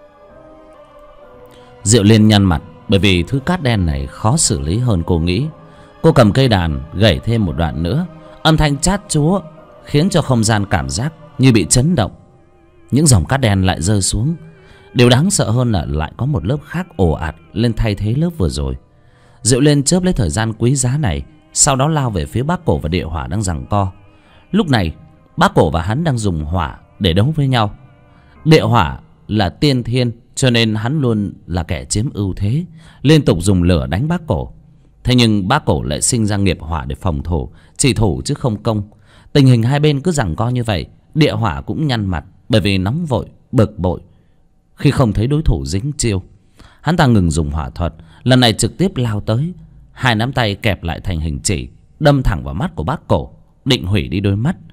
Diệu Liên nhăn mặt, bởi vì thứ cát đen này khó xử lý hơn cô nghĩ. Cô cầm cây đàn gảy thêm một đoạn nữa, âm thanh chát chúa khiến cho không gian cảm giác như bị chấn động. Những dòng cát đen lại rơi xuống. Điều đáng sợ hơn là lại có một lớp khác ồ ạt lên thay thế lớp vừa rồi. Diệu Liên chớp lấy thời gian quý giá này, sau đó lao về phía Bác Cổ và địa hỏa đang giằng co. Lúc này Bác Cổ và hắn đang dùng hỏa để đấu với nhau. Địa hỏa là tiên thiên cho nên hắn luôn là kẻ chiếm ưu thế, liên tục dùng lửa đánh bác cổ. Thế nhưng bác cổ lại sinh ra nghiệp hỏa để phòng thủ, chỉ thủ chứ không công. Tình hình hai bên cứ giằng co như vậy, địa hỏa cũng nhăn mặt, bởi vì nóng vội, bực bội khi không thấy đối thủ dính chiêu. Hắn ta ngừng dùng hỏa thuật, lần này trực tiếp lao tới, hai nắm tay kẹp lại thành hình chỉ, đâm thẳng vào mắt của bác cổ, định hủy đi đôi mắt.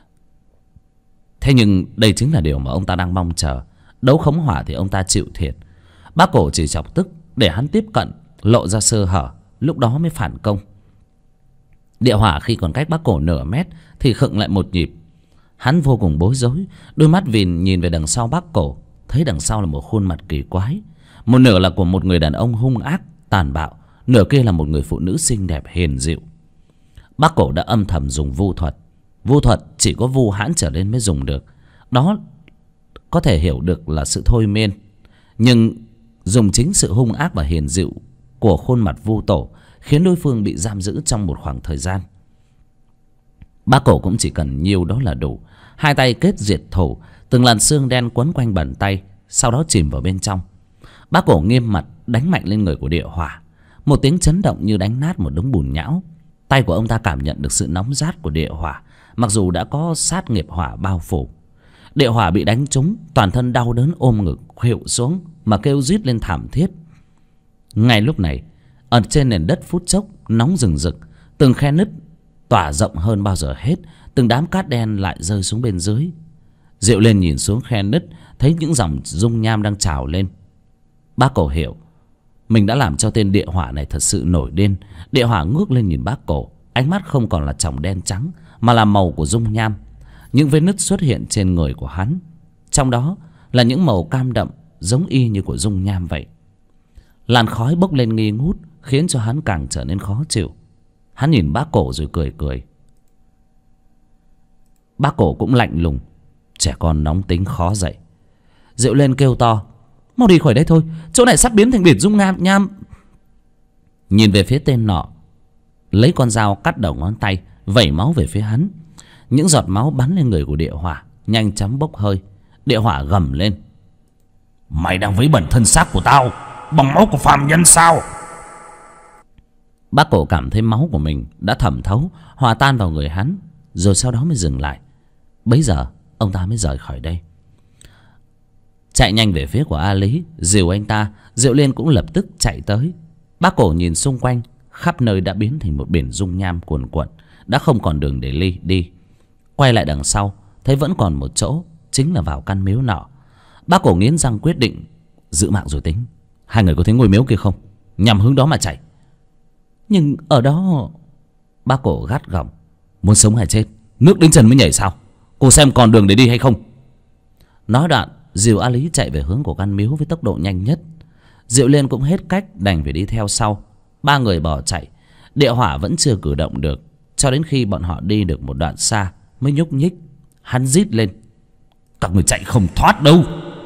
Thế nhưng đây chính là điều mà ông ta đang mong chờ. Đấu khống hỏa thì ông ta chịu thiệt. Bác cổ chỉ chọc tức để hắn tiếp cận, lộ ra sơ hở, lúc đó mới phản công. Địa hỏa khi còn cách bác cổ nửa mét thì khựng lại một nhịp. Hắn vô cùng bối rối, đôi mắt vìn nhìn về đằng sau bác cổ, thấy đằng sau là một khuôn mặt kỳ quái. Một nửa là của một người đàn ông hung ác, tàn bạo, nửa kia là một người phụ nữ xinh đẹp hiền dịu. Bác cổ đã âm thầm dùng vu thuật. Vu thuật chỉ có vu hãn trở lên mới dùng được. Đó có thể hiểu được là sự thôi miên, nhưng dùng chính sự hung ác và hiền dịu của khuôn mặt vu tổ khiến đối phương bị giam giữ trong một khoảng thời gian. Bác cổ cũng chỉ cần nhiêu đó là đủ. Hai tay kết diệt thủ, từng làn xương đen quấn quanh bàn tay, sau đó chìm vào bên trong. Bác cổ nghiêm mặt đánh mạnh lên người của địa hỏa. Một tiếng chấn động như đánh nát một đống bùn nhão. Tay của ông ta cảm nhận được sự nóng rát của địa hỏa, mặc dù đã có sát nghiệp hỏa bao phủ. Địa hỏa bị đánh trúng, toàn thân đau đớn ôm ngực khuỵu xuống mà kêu rít lên thảm thiết. Ngay lúc này, ở trên nền đất phút chốc nóng rừng rực, từng khe nứt tỏa rộng hơn bao giờ hết, từng đám cát đen lại rơi xuống bên dưới. Diệu Liên nhìn xuống khe nứt, thấy những dòng dung nham đang trào lên. Bác cổ hiểu mình đã làm cho tên địa hỏa này thật sự nổi điên. Địa hỏa ngước lên nhìn bác cổ, ánh mắt không còn là tròng đen trắng mà là màu của dung nham. Những vết nứt xuất hiện trên người của hắn, trong đó là những màu cam đậm giống y như của dung nham vậy. Làn khói bốc lên nghi ngút khiến cho hắn càng trở nên khó chịu. Hắn nhìn bác cổ rồi cười cười. Bác cổ cũng lạnh lùng, trẻ con nóng tính khó dạy. Diệu Liên kêu to, mau đi khỏi đây thôi, chỗ này sắp biến thành biển dung nham. Nhìn về phía tên nọ, lấy con dao cắt đầu ngón tay, vẩy máu về phía hắn. Những giọt máu bắn lên người của địa hỏa, nhanh chóng bốc hơi. Địa hỏa gầm lên, mày đang vấy bẩn thân xác của tao bằng máu của phàm nhân sao? Bác cổ cảm thấy máu của mình đã thẩm thấu, hòa tan vào người hắn, rồi sau đó mới dừng lại. Bấy giờ ông ta mới rời khỏi đây, chạy nhanh về phía của A Lý, dìu anh ta. Diệu Liên cũng lập tức chạy tới. Bác cổ nhìn xung quanh, khắp nơi đã biến thành một biển dung nham cuồn cuộn, đã không còn đường để đi. Quay lại đằng sau, thấy vẫn còn một chỗ, chính là vào căn miếu nọ. Bác cổ nghiến răng quyết định giữ mạng rồi tính. Hai người có thấy ngôi miếu kia không? Nhằm hướng đó mà chạy. Nhưng ở đó... Bác cổ gắt gỏng, muốn sống hay chết, nước đến chân mới nhảy sao? Cô xem còn đường để đi hay không? Nói đoạn, dìu A Lý chạy về hướng của căn miếu với tốc độ nhanh nhất. Diệu Liên cũng hết cách đành phải đi theo sau. Ba người bỏ chạy. Địa hỏa vẫn chưa cử động được, cho đến khi bọn họ đi được một đoạn xa mới nhúc nhích. Hắn rít lên, các người chạy không thoát đâu.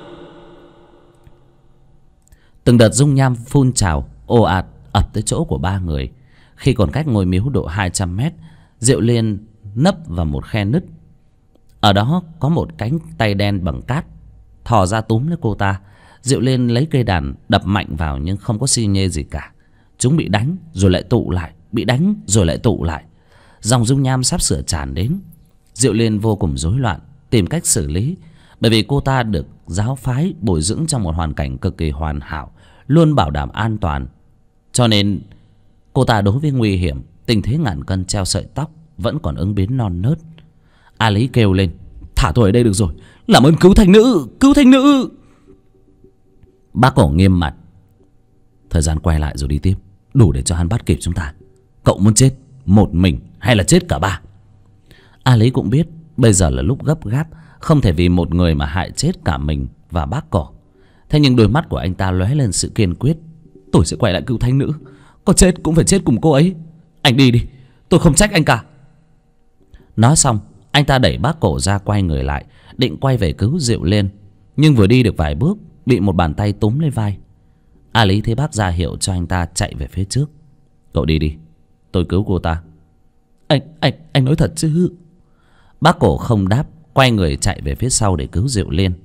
Từng đợt dung nham phun trào ồ ạt ập tới chỗ của ba người. Khi còn cách ngôi miếu độ 200 mét, Diệu Liên nấp vào một khe nứt. Ở đó có một cánh tay đen bằng cát thò ra túm lấy cô ta. Diệu Liên lấy cây đàn đập mạnh vào nhưng không có xi nhê gì cả. Chúng bị đánh rồi lại tụ lại, bị đánh rồi lại tụ lại. Dòng dung nham sắp sửa tràn đến. Diệu Liên vô cùng rối loạn, tìm cách xử lý. Bởi vì cô ta được giáo phái bồi dưỡng trong một hoàn cảnh cực kỳ hoàn hảo, luôn bảo đảm an toàn. Cho nên cô ta đối với nguy hiểm, tình thế ngàn cân treo sợi tóc, vẫn còn ứng biến non nớt. A Lý kêu lên, thả tôi ở đây được rồi, làm ơn cứu thành nữ, cứu thành nữ. Bác cổ nghiêm mặt, thời gian quay lại rồi đi tiếp, đủ để cho hắn bắt kịp chúng ta. Cậu muốn chết một mình hay là chết cả ba? A Lý cũng biết bây giờ là lúc gấp gáp, không thể vì một người mà hại chết cả mình và bác cổ. Thế nhưng đôi mắt của anh ta lóe lên sự kiên quyết. Tôi sẽ quay lại cứu thánh nữ, có chết cũng phải chết cùng cô ấy. Anh đi đi, tôi không trách anh cả. Nói xong, anh ta đẩy bác cổ ra, quay người lại định quay về cứu Diệu Liên. Nhưng vừa đi được vài bước, bị một bàn tay túm lấy vai. A Lý thấy bác ra hiệu cho anh ta chạy về phía trước. Cậu đi đi, tôi cứu cô ta. Anh nói thật chứ? Bác cổ không đáp, quay người chạy về phía sau để cứu Diệu Liên.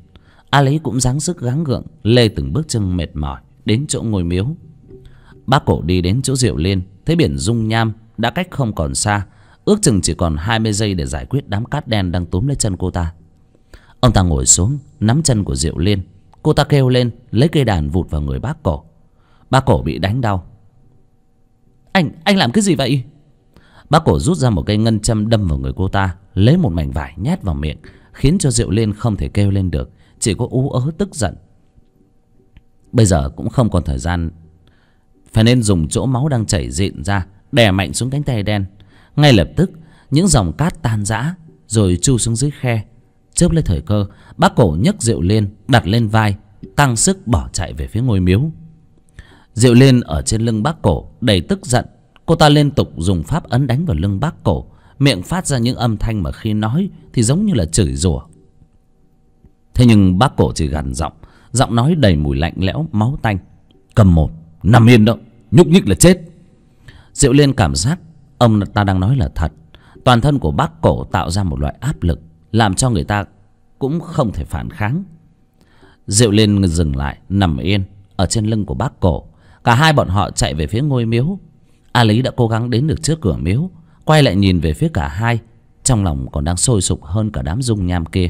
A Lý cũng dáng sức gắng gượng lê từng bước chân mệt mỏi đến chỗ ngôi miếu. Bác Cổ đi đến chỗ Diệu Liên, thấy biển dung nham đã cách không còn xa, ước chừng chỉ còn 20 giây để giải quyết đám cát đen đang túm lấy chân cô ta. Ông ta ngồi xuống nắm chân của Diệu Liên. Cô ta kêu lên lấy cây đàn vụt vào người bác Cổ. Bác Cổ bị đánh đau. Anh làm cái gì vậy? Bác Cổ rút ra một cây ngân châm đâm vào người cô ta, lấy một mảnh vải nhét vào miệng, khiến cho Diệu Liên không thể kêu lên được, chỉ có ú ớ tức giận. Bây giờ cũng không còn thời gian, phải nên dùng chỗ máu đang chảy rịn ra đè mạnh xuống cánh tay đen. Ngay lập tức những dòng cát tan rã rồi chui xuống dưới khe. Chớp lấy thời cơ, bác Cổ nhấc Diệu Liên đặt lên vai, tăng sức bỏ chạy về phía ngôi miếu. Diệu Liên ở trên lưng bác Cổ đầy tức giận. Cô ta liên tục dùng pháp ấn đánh vào lưng bác Cổ, miệng phát ra những âm thanh mà khi nói thì giống như là chửi rủa. Thế nhưng bác Cổ chỉ gằn giọng, giọng nói đầy mùi lạnh lẽo máu tanh: "Cầm một, nằm yên đó, nhúc nhích là chết." Diệu Liên cảm giác ông ta đang nói là thật. Toàn thân của bác Cổ tạo ra một loại áp lực làm cho người ta cũng không thể phản kháng. Diệu Liên dừng lại, nằm yên ở trên lưng của bác Cổ. Cả hai bọn họ chạy về phía ngôi miếu. A Lý đã cố gắng đến được trước cửa miếu, quay lại nhìn về phía cả hai, trong lòng còn đang sôi sục hơn cả đám dung nham kia.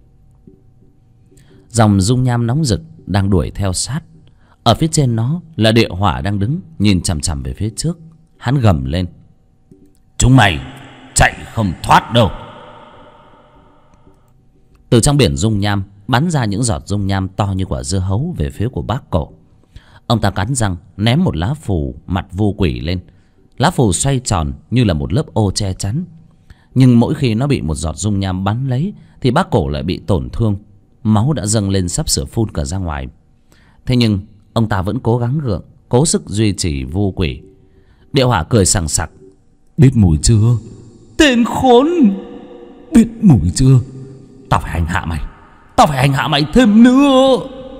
Dòng dung nham nóng rực đang đuổi theo sát. Ở phía trên nó là Địa Hỏa đang đứng nhìn chằm chằm về phía trước. Hắn gầm lên: "Chúng mày chạy không thoát đâu." Từ trong biển dung nham bắn ra những giọt dung nham to như quả dưa hấu về phía của bác Cổ. Ông ta cắn răng ném một lá phù mặt vu quỷ lên. Lá phù xoay tròn như là một lớp ô che chắn. Nhưng mỗi khi nó bị một giọt dung nham bắn lấy thì bác Cổ lại bị tổn thương. Máu đã dâng lên sắp sửa phun cả ra ngoài. Thế nhưng ông ta vẫn cố gắng gượng, cố sức duy trì vu quỷ. Địa Hỏa cười sằng sặc: "Biết mùi chưa, tên khốn? Biết mùi chưa? Tao phải hành hạ mày, tao phải hành hạ mày thêm nữa."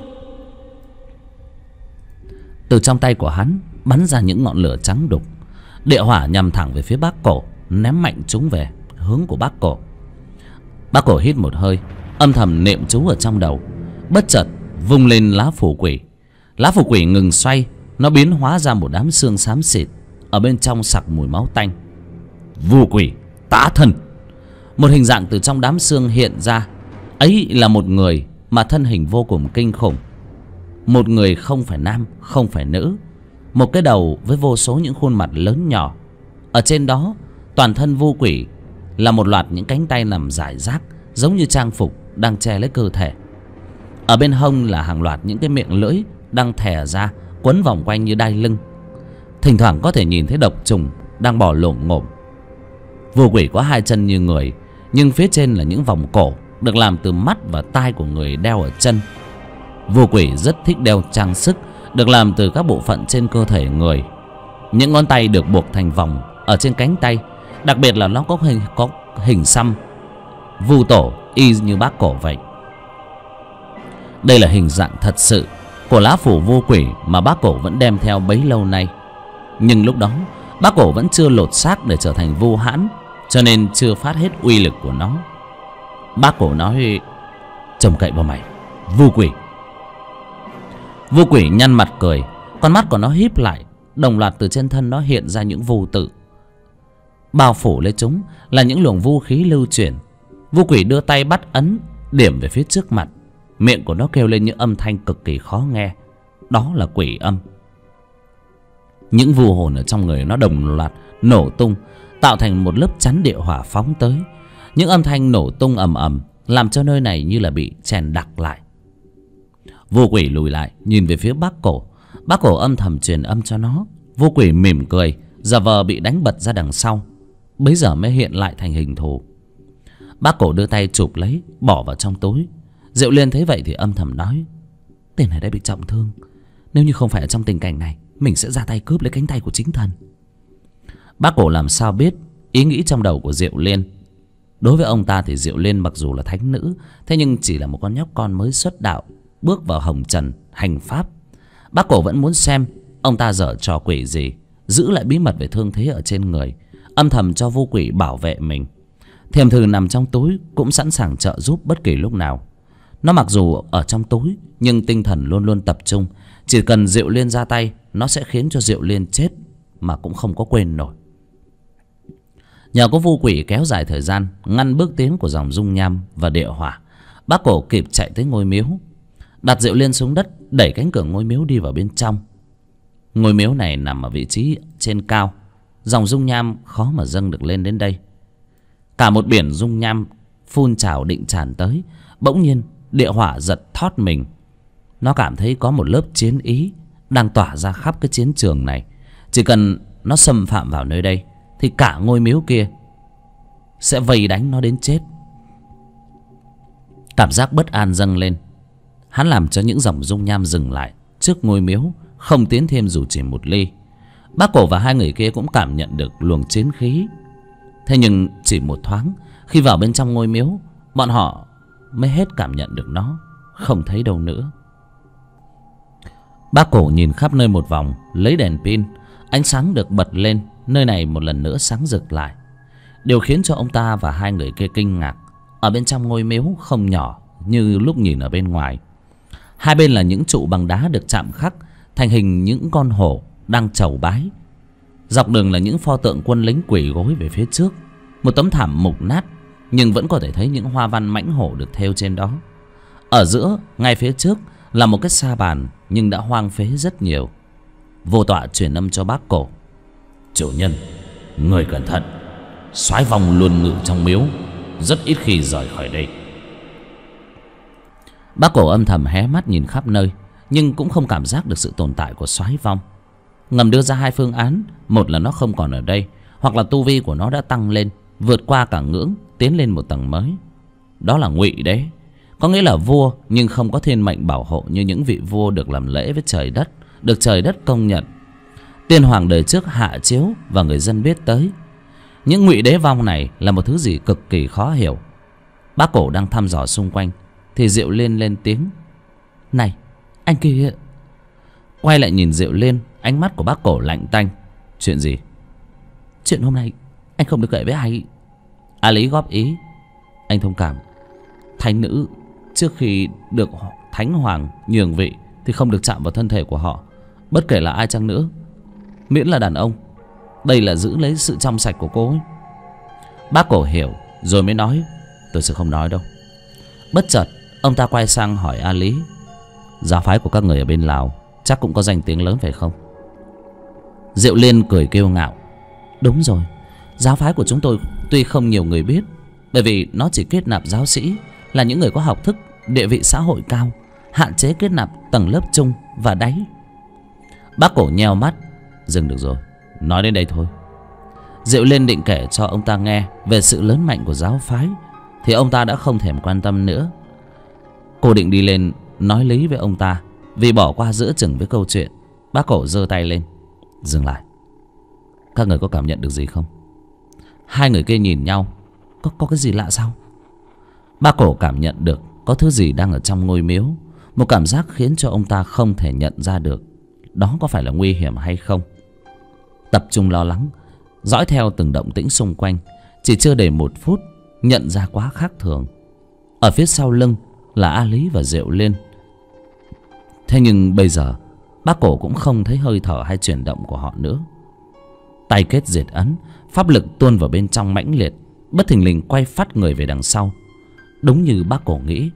Từ trong tay của hắn bắn ra những ngọn lửa trắng đục. Địa Hỏa nhằm thẳng về phía bác Cổ, ném mạnh chúng về hướng của bác Cổ. Bác Cổ hít một hơi, âm thầm niệm chú ở trong đầu. Bất chợt vung lên lá phù quỷ. Lá phù quỷ ngừng xoay, nó biến hóa ra một đám xương xám xịt, ở bên trong sặc mùi máu tanh. Vu quỷ tá thân. Một hình dạng từ trong đám xương hiện ra. Ấy là một người mà thân hình vô cùng kinh khủng. Một người không phải nam, không phải nữ. Một cái đầu với vô số những khuôn mặt lớn nhỏ. Ở trên đó toàn thân vu quỷ là một loạt những cánh tay nằm rải rác, giống như trang phục đang che lấy cơ thể. Ở bên hông là hàng loạt những cái miệng lưỡi đang thè ra, quấn vòng quanh như đai lưng. Thỉnh thoảng có thể nhìn thấy độc trùng đang bò lổm ngổm. Vu quỷ có hai chân như người, nhưng phía trên là những vòng cổ được làm từ mắt và tai của người đeo ở chân. Vu quỷ rất thích đeo trang sức được làm từ các bộ phận trên cơ thể người. Những ngón tay được buộc thành vòng ở trên cánh tay, đặc biệt là nó có hình xăm vu tổ y như bác Cổ vậy. Đây là hình dạng thật sự của lá phủ vu quỷ mà bác Cổ vẫn đem theo bấy lâu nay. Nhưng lúc đó bác Cổ vẫn chưa lột xác để trở thành vu hãn, cho nên chưa phát hết uy lực của nó. Bác Cổ nói: "Trông cậy vào mày, vu quỷ." Vu quỷ nhăn mặt cười, con mắt của nó híp lại, đồng loạt từ trên thân nó hiện ra những vu tự. Bao phủ lấy chúng là những luồng vu khí lưu chuyển. Vu quỷ đưa tay bắt ấn, điểm về phía trước mặt. Miệng của nó kêu lên những âm thanh cực kỳ khó nghe. Đó là quỷ âm. Những vu hồn ở trong người nó đồng loạt nổ tung, tạo thành một lớp chắn địa hỏa phóng tới. Những âm thanh nổ tung ầm ầm làm cho nơi này như là bị chèn đặc lại. Vu quỷ lùi lại nhìn về phía bác Cổ. Bác Cổ âm thầm truyền âm cho nó. Vu quỷ mỉm cười, giả vờ bị đánh bật ra đằng sau, bấy giờ mới hiện lại thành hình thù. Bác Cổ đưa tay chụp lấy, bỏ vào trong túi. Diệu Liên thấy vậy thì âm thầm nói: "Tên này đã bị trọng thương, nếu như không phải ở trong tình cảnh này, mình sẽ ra tay cướp lấy cánh tay của chính thần." Bác Cổ làm sao biết ý nghĩ trong đầu của Diệu Liên. Đối với ông ta thì Diệu Liên mặc dù là thánh nữ, thế nhưng chỉ là một con nhóc con mới xuất đạo, bước vào hồng trần hành pháp. Bác Cổ vẫn muốn xem ông ta giở trò quỷ gì, giữ lại bí mật về thương thế ở trên người, âm thầm cho vu quỷ bảo vệ mình. Thiềm thử nằm trong túi cũng sẵn sàng trợ giúp bất kỳ lúc nào. Nó mặc dù ở trong túi nhưng tinh thần luôn luôn tập trung. Chỉ cần Diệu Liên ra tay, nó sẽ khiến cho Diệu Liên chết mà cũng không có quên nổi. Nhờ có vu quỷ kéo dài thời gian, ngăn bước tiến của dòng dung nham và địa hỏa, bác cổ kịp chạy tới ngôi miếu, đặt Diệu Liên xuống đất, đẩy cánh cửa ngôi miếu đi vào bên trong. Ngôi miếu này nằm ở vị trí trên cao, dòng dung nham khó mà dâng được lên đến đây. Cả một biển dung nham phun trào định tràn tới. Bỗng nhiên địa hỏa giật thót mình. Nó cảm thấy có một lớp chiến ý đang tỏa ra khắp cái chiến trường này. Chỉ cần nó xâm phạm vào nơi đây thì cả ngôi miếu kia sẽ vây đánh nó đến chết. Cảm giác bất an dâng lên. Hắn làm cho những dòng dung nham dừng lại trước ngôi miếu, không tiến thêm dù chỉ một ly. Bác cổ và hai người kia cũng cảm nhận được luồng chiến khí. Thế nhưng chỉ một thoáng, khi vào bên trong ngôi miếu, bọn họ mới hết cảm nhận được nó, không thấy đâu nữa. Bác cổ nhìn khắp nơi một vòng, lấy đèn pin. Ánh sáng được bật lên, nơi này một lần nữa sáng rực lại. Điều khiến cho ông ta và hai người kia kinh ngạc, ở bên trong ngôi miếu không nhỏ như lúc nhìn ở bên ngoài. Hai bên là những trụ bằng đá được chạm khắc thành hình những con hổ đang chầu bái. Dọc đường là những pho tượng quân lính quỳ gối về phía trước. Một tấm thảm mục nát nhưng vẫn có thể thấy những hoa văn mãnh hổ được thêu trên đó. Ở giữa, ngay phía trước là một cái sa bàn nhưng đã hoang phế rất nhiều. Vô tọa truyền âm cho bác cổ: chủ nhân, người cẩn thận, soái vong luôn ngự trong miếu, rất ít khi rời khỏi đây. Bác cổ âm thầm hé mắt nhìn khắp nơi, nhưng cũng không cảm giác được sự tồn tại của soái vong. Ngầm đưa ra hai phương án: một là nó không còn ở đây, hoặc là tu vi của nó đã tăng lên, vượt qua cả ngưỡng, tiến lên một tầng mới. Đó là Ngụy Đế, có nghĩa là vua nhưng không có thiên mệnh bảo hộ như những vị vua được làm lễ với trời đất, được trời đất công nhận. Tiên hoàng đời trước hạ chiếu và người dân biết tới. Những Ngụy Đế vong này là một thứ gì cực kỳ khó hiểu. Bác cổ đang thăm dò xung quanh thì Diệu Liên lên tiếng: này, anh kia. Quay lại nhìn Diệu Liên, ánh mắt của bác cổ lạnh tanh. Chuyện gì? Chuyện hôm nay anh không được kể với ai. A Lý góp ý: anh thông cảm, thánh nữ trước khi được thánh hoàng nhường vị thì không được chạm vào thân thể của họ, bất kể là ai chăng nữa, miễn là đàn ông. Đây là giữ lấy sự trong sạch của cô ấy. Bác cổ hiểu rồi mới nói: tôi sẽ không nói đâu. Bất chợt ông ta quay sang hỏi A Lý: giáo phái của các người ở bên Lào chắc cũng có danh tiếng lớn phải không? Diệu Liên cười kiêu ngạo: đúng rồi, giáo phái của chúng tôi tuy không nhiều người biết, bởi vì nó chỉ kết nạp giáo sĩ là những người có học thức, địa vị xã hội cao, hạn chế kết nạp tầng lớp trung và đáy. Bác cổ nheo mắt: dừng được rồi, nói đến đây thôi. Diệu Liên định kể cho ông ta nghe về sự lớn mạnh của giáo phái thì ông ta đã không thèm quan tâm nữa. Cô định đi lên nói lý với ông ta, vì bỏ qua giữa chừng với câu chuyện. Bác cổ giơ tay lên: dừng lại. Các người có cảm nhận được gì không? Hai người kia nhìn nhau: Có cái gì lạ sao? Bác cổ cảm nhận được có thứ gì đang ở trong ngôi miếu, một cảm giác khiến cho ông ta không thể nhận ra được đó có phải là nguy hiểm hay không. Tập trung lo lắng, dõi theo từng động tĩnh xung quanh. Chỉ chưa đầy 1 phút, nhận ra quá khác thường. Ở phía sau lưng là A Lý và Diệu Liên. Thế nhưng bây giờ bác cổ cũng không thấy hơi thở hay chuyển động của họ nữa. Tay kết diệt ấn, pháp lực tuôn vào bên trong mãnh liệt, bất thình lình quay phát người về đằng sau. Đúng như bác cổ nghĩ,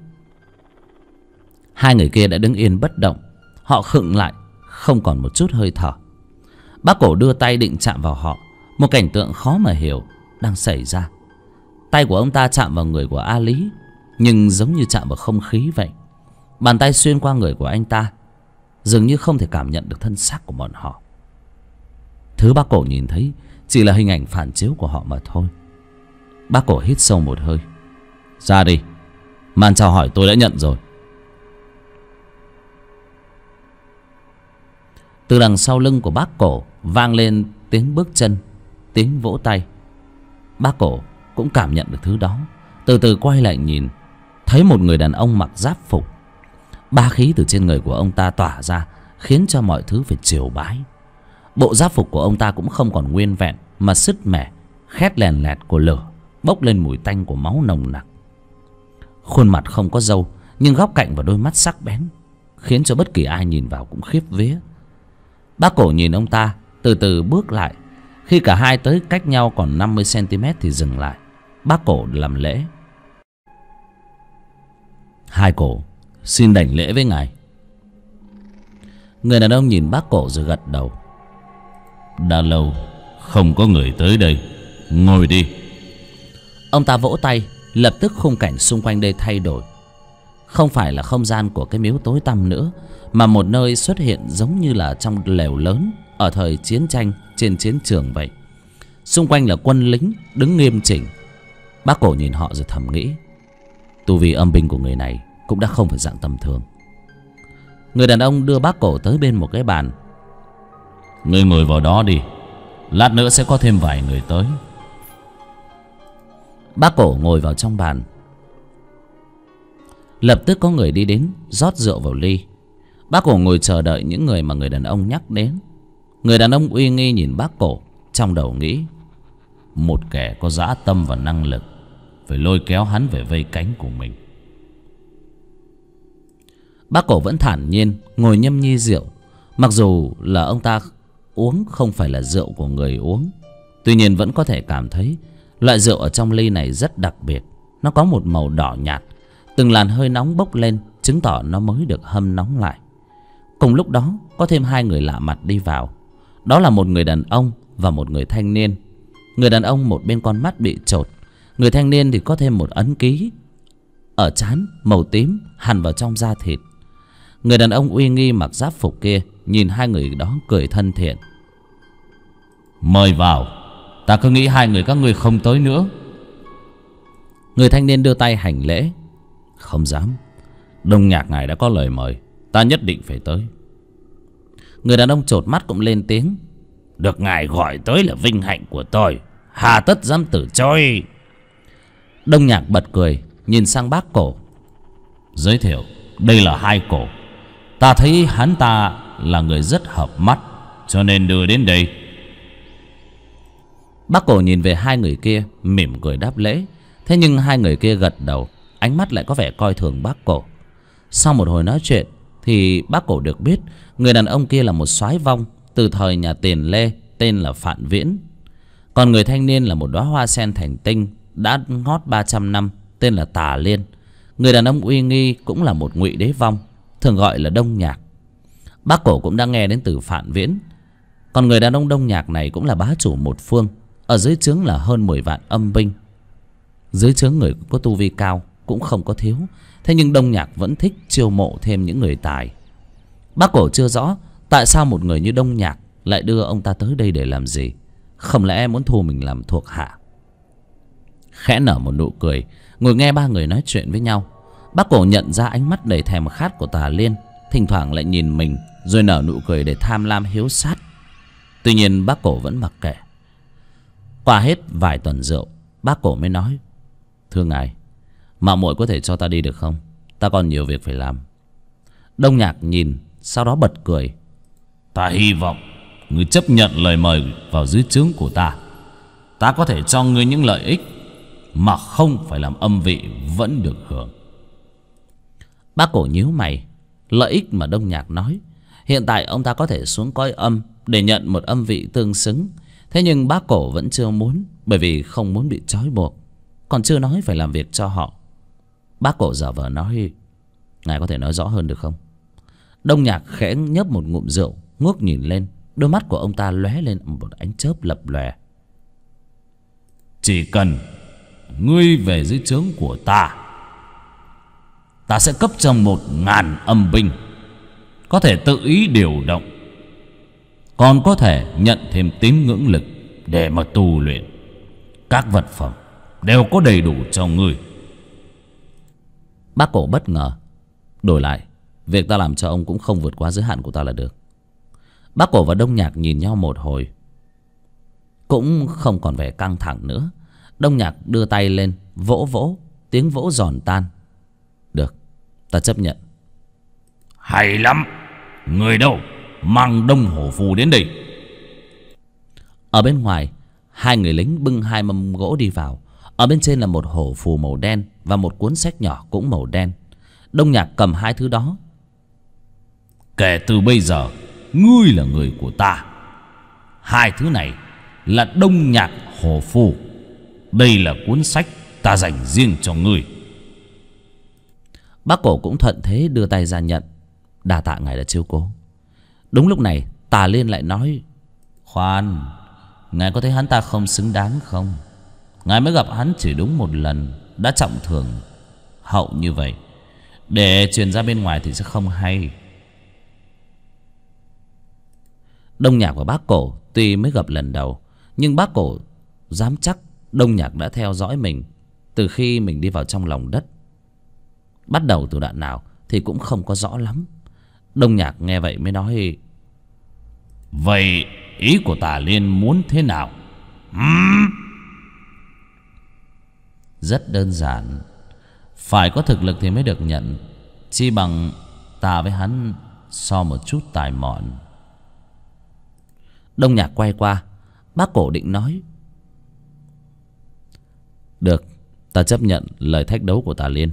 hai người kia đã đứng yên bất động. Họ khựng lại, không còn một chút hơi thở. Bác cổ đưa tay định chạm vào họ. Một cảnh tượng khó mà hiểu đang xảy ra. Tay của ông ta chạm vào người của A Lý, nhưng giống như chạm vào không khí vậy. Bàn tay xuyên qua người của anh ta, dường như không thể cảm nhận được thân xác của bọn họ. Thứ bác cổ nhìn thấy chỉ là hình ảnh phản chiếu của họ mà thôi. Bác cổ hít sâu một hơi: ra đi, màn chào hỏi tôi đã nhận rồi. Từ đằng sau lưng của bác cổ vang lên tiếng bước chân, tiếng vỗ tay. Bác cổ cũng cảm nhận được thứ đó, từ từ quay lại nhìn, thấy một người đàn ông mặc giáp phục. Ba khí từ trên người của ông ta tỏa ra, khiến cho mọi thứ phải triều bái. Bộ giáp phục của ông ta cũng không còn nguyên vẹn, mà sứt mẻ, khét lèn lẹt của lửa, bốc lên mùi tanh của máu nồng nặc. Khuôn mặt không có râu, nhưng góc cạnh và đôi mắt sắc bén khiến cho bất kỳ ai nhìn vào cũng khiếp vía. Bác Cổ nhìn ông ta, từ từ bước lại. Khi cả hai tới cách nhau còn 50 cm thì dừng lại. Bác Cổ làm lễ. Hai Cổ xin đảnh lễ với ngài. Người đàn ông nhìn bác Cổ rồi gật đầu. Đã lâu không có người tới đây, ngồi đi. Ông ta vỗ tay, lập tức khung cảnh xung quanh đây thay đổi. Không phải là không gian của cái miếu tối tăm nữa, mà một nơi xuất hiện giống như là trong lều lớn ở thời chiến tranh trên chiến trường vậy. Xung quanh là quân lính đứng nghiêm chỉnh. Bác Cổ nhìn họ rồi thầm nghĩ, tu vi âm binh của người này cũng đã không phải dạng tầm thường. Người đàn ông đưa bác Cổ tới bên một cái bàn. Ngươi ngồi vào đó đi, lát nữa sẽ có thêm vài người tới. Bác Cổ ngồi vào trong bàn. Lập tức có người đi đến rót rượu vào ly. Bác Cổ ngồi chờ đợi những người mà người đàn ông nhắc đến. Người đàn ông uy nghi nhìn bác Cổ, trong đầu nghĩ, một kẻ có dã tâm và năng lực, phải lôi kéo hắn về vây cánh của mình. Bác Cổ vẫn thản nhiên ngồi nhâm nhi rượu. Mặc dù là ông ta uống không phải là rượu của người uống, tuy nhiên vẫn có thể cảm thấy loại rượu ở trong ly này rất đặc biệt. Nó có một màu đỏ nhạt, từng làn hơi nóng bốc lên, chứng tỏ nó mới được hâm nóng lại. Cùng lúc đó có thêm hai người lạ mặt đi vào. Đó là một người đàn ông và một người thanh niên. Người đàn ông một bên con mắt bị chột, người thanh niên thì có thêm một ấn ký ở trán màu tím hằn vào trong da thịt. Người đàn ông uy nghi mặc giáp phục kia nhìn hai người đó cười thân thiện. Mời vào, ta cứ nghĩ hai người các ngươi không tới nữa. Người thanh niên đưa tay hành lễ. Không dám, Đông Nhạc ngài đã có lời mời, ta nhất định phải tới. Người đàn ông chột mắt cũng lên tiếng. Được ngài gọi tới là vinh hạnh của tôi, hà tất dám từ chối. Đông Nhạc bật cười, nhìn sang bác Cổ. Giới thiệu, đây là hai Cổ. Ta thấy hắn ta là người rất hợp mắt, cho nên đưa đến đây. Bác Cổ nhìn về hai người kia, mỉm cười đáp lễ. Thế nhưng hai người kia gật đầu, ánh mắt lại có vẻ coi thường bác Cổ. Sau một hồi nói chuyện thì bác Cổ được biết người đàn ông kia là một soái vong từ thời nhà Tiền Lê, tên là Phạn Viễn. Còn người thanh niên là một đóa hoa sen thành tinh đã ngót 300 năm, tên là Tà Liên. Người đàn ông uy nghi cũng là một ngụy đế vong, thường gọi là Đông Nhạc. Bác Cổ cũng đã nghe đến từ Phạn Viễn. Còn người đàn ông Đông Nhạc này cũng là bá chủ một phương, ở dưới trướng là hơn 10 vạn âm binh. Dưới trướng người có tu vi cao cũng không có thiếu. Thế nhưng Đông Nhạc vẫn thích chiêu mộ thêm những người tài. Bác Cổ chưa rõ tại sao một người như Đông Nhạc lại đưa ông ta tới đây để làm gì. Không lẽ muốn thu mình làm thuộc hạ? Khẽ nở một nụ cười, ngồi nghe ba người nói chuyện với nhau. Bác Cổ nhận ra ánh mắt đầy thèm khát của Tà Liên, thỉnh thoảng lại nhìn mình, rồi nở nụ cười để tham lam hiếu sát. Tuy nhiên bác Cổ vẫn mặc kệ. Qua hết vài tuần rượu, bác Cổ mới nói: Thưa ngài, mạo muội có thể cho ta đi được không? Ta còn nhiều việc phải làm. Đông Nhạc nhìn, sau đó bật cười. Ta hy vọng ngươi chấp nhận lời mời vào dưới trướng của ta. Ta có thể cho ngươi những lợi ích mà không phải làm âm vị vẫn được hưởng. Bác Cổ nhíu mày. Lợi ích mà Đông Nhạc nói, hiện tại ông ta có thể xuống cõi âm để nhận một âm vị tương xứng. Thế nhưng bác Cổ vẫn chưa muốn, bởi vì không muốn bị trói buộc, còn chưa nói phải làm việc cho họ. Bác Cổ giả vờ nói: Ngài có thể nói rõ hơn được không? Đông Nhạc khẽ nhấp một ngụm rượu, ngước nhìn lên. Đôi mắt của ông ta lóe lên một ánh chớp lập lòe. Chỉ cần ngươi về dưới trướng của ta, ta sẽ cấp cho 1000 âm binh, có thể tự ý điều động, còn có thể nhận thêm tín ngưỡng lực để mà tu luyện. Các vật phẩm đều có đầy đủ cho ngươi. Bác Cổ bất ngờ. Đổi lại, việc ta làm cho ông cũng không vượt quá giới hạn của ta là được. Bác Cổ và Đông Nhạc nhìn nhau một hồi, cũng không còn vẻ căng thẳng nữa. Đông Nhạc đưa tay lên, vỗ vỗ, tiếng vỗ giòn tan. Được, ta chấp nhận. Hay lắm. Người đâu? Mang Đông Hổ Phù đến đây. Ở bên ngoài, hai người lính bưng hai mâm gỗ đi vào. Ở bên trên là một hổ phù màu đen và một cuốn sách nhỏ cũng màu đen. Đông Nhạc cầm hai thứ đó. Kể từ bây giờ ngươi là người của ta. Hai thứ này là Đông Nhạc Hồ Phù. Đây là cuốn sách ta dành riêng cho ngươi. Bác Cổ cũng thuận thế đưa tay ra nhận. Đa tạ ngài đã chiếu cố. Đúng lúc này Tà Liên lại nói: Khoan, ngài có thấy hắn ta không xứng đáng không? Ngài mới gặp hắn chỉ đúng một lần đã trọng thưởng hậu như vậy. Để truyền ra bên ngoài thì sẽ không hay. Đông Nhạc và bác Cổ tuy mới gặp lần đầu, nhưng bác Cổ dám chắc Đông Nhạc đã theo dõi mình từ khi mình đi vào trong lòng đất. Bắt đầu từ đoạn nào thì cũng không có rõ lắm. Đông Nhạc nghe vậy mới nói: Vậy ý của Tà Liên muốn thế nào? Rất đơn giản. Phải có thực lực thì mới được nhận. Chi bằng ta với hắn so một chút tài mọn. Đông Nhạc quay qua. Bác Cổ định nói: Được, ta chấp nhận lời thách đấu của Tà Liên.